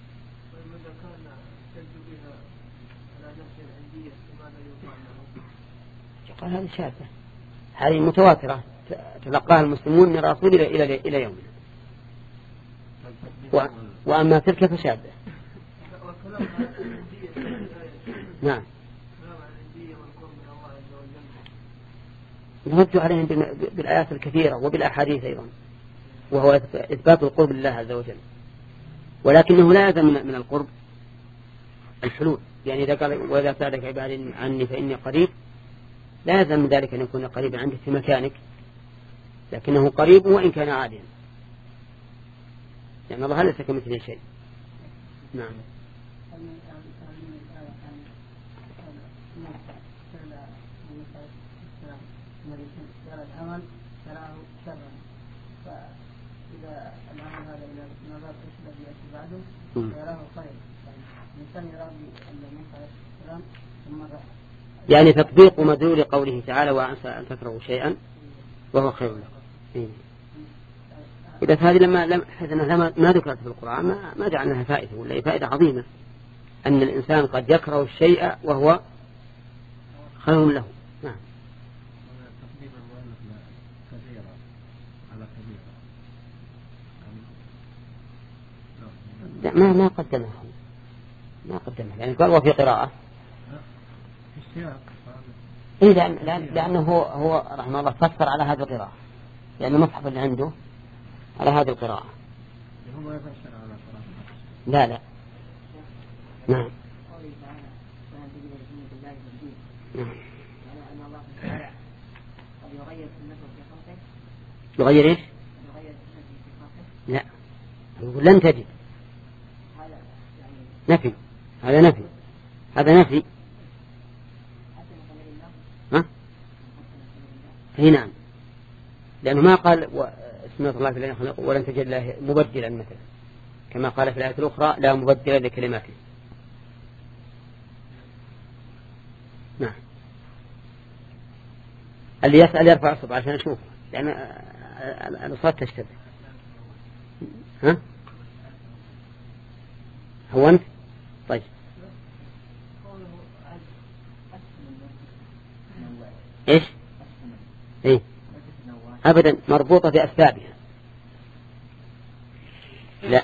قال هذه شاذة، هذه متواترة تلقاها المسلمون من الرسول إلى إلى إلى يومنا. و... وأما تلك فشاذة. نعم. نرد عليهم بالآيات الكثيرة وبالأحاديث أيضا، وهو إثبات القرب لله عز وجل. ولكنه لا يلزم من القرب الحلول، يعني إذا قال وإذا سألك عبادي عني فإني قريب، لا يلزم من ذلك أن يكون قريبا عندك في مكانك، لكنه قريب وإن كان عاليا، يعني الله ليس كمثله شيء. نعم. العمل تراه شرا، فإذا العمل هذا إلى نظر الذي يأتي بعده يراه خير، الإنسان يرى أن موسى عليه السلام ثم يعني تطبيق مدلول قوله تعالى وعسى أن تكرهوا شيئا وهو خير لكم. إذا هذه لما لم لما ما ذكرت في القرآن ما ما جعل لها فائدة، ولا فائدة عظيمة أن الإنسان قد يكره الشيء وهو خير له. نعم. لا ما ما قدمه ما قدمه يعني قال وفي قراءة إيه لأن لأن لأنه هو هو رحمه الله فسر على هذه القراءة، لأن المصحف اللي عنده على هذه القراءة. لا لا نعم نعم يغير إيش؟ لا يقول لن تجد، نفي، هذا نفي، هذا نفي. ها؟ هي نعم، لأنه ما قال سنة الله في الذين خلقوا ولن تجد له مبدلا مثلا، كما قال في الآية الأخرى لا مبدل لكلماته. نعم. اللي يسأل يرفع الصوت عشان أشوف، لأن الأصوات تشتبه. ها؟ هو أنت؟ طيب. إيش؟ إيه؟ أبدا مربوطة بأسبابها. لا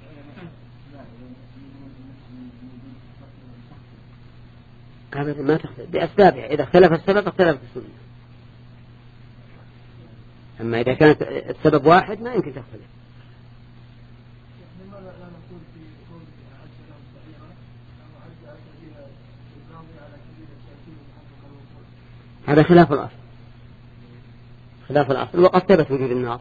أبدا ما تختلف بأسبابها، إذا اختلف السبب اختلف السنة. أما إذا كانت السبب واحد ما يمكن تختلف. هذا خلاف الأصل، خلاف الأصل، وقد ثبت وجود النار.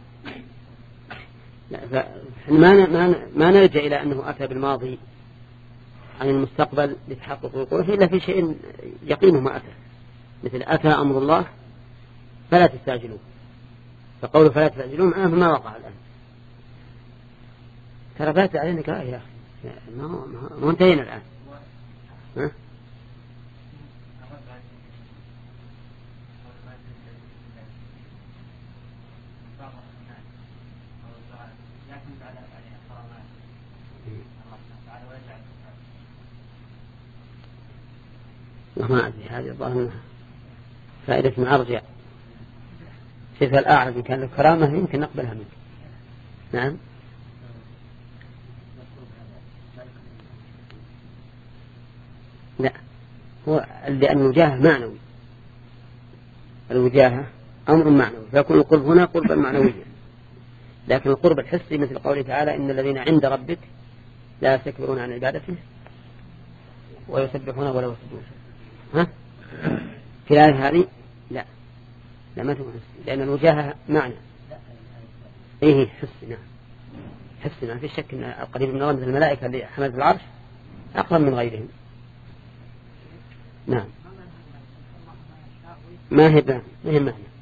ما ما نرجع إلى أنه أتى بالماضي عن المستقبل لتحقق وقوعه إلا في شيء يقينه ما أتى، مثل أتى أمر الله فلا تستعجلوه، فقوله فلا تستعجلوه معناه ما وقع الآن. ترى فات علينا كراهة يا أخي، ما انتهينا الآن. ها؟ ما أدري هذه الظاهرة فائدة معرجع. شيخ الأعرج إن كان له كرامة يمكن نقبلها منه. نعم. لا هو لأن الوجاهة معنوي، الوجاهة أمر معنوي، فيكون القرب هنا قربا معنويا. لكن القرب الحسي مثل قوله تعالى إن الذين عند ربك لا يستكبرون عن عبادته ويسبحون ولا يسجدون. ها؟ في الآية هذه لا لا ما تكون حسي، لأن الوجاهة معنى. إيه حسي، نعم حسي، ما في شك أن القريب من الله مثل الملائكة اللي حملت العرش أقرب من غيرهم. نعم ما هي ما هي معنى.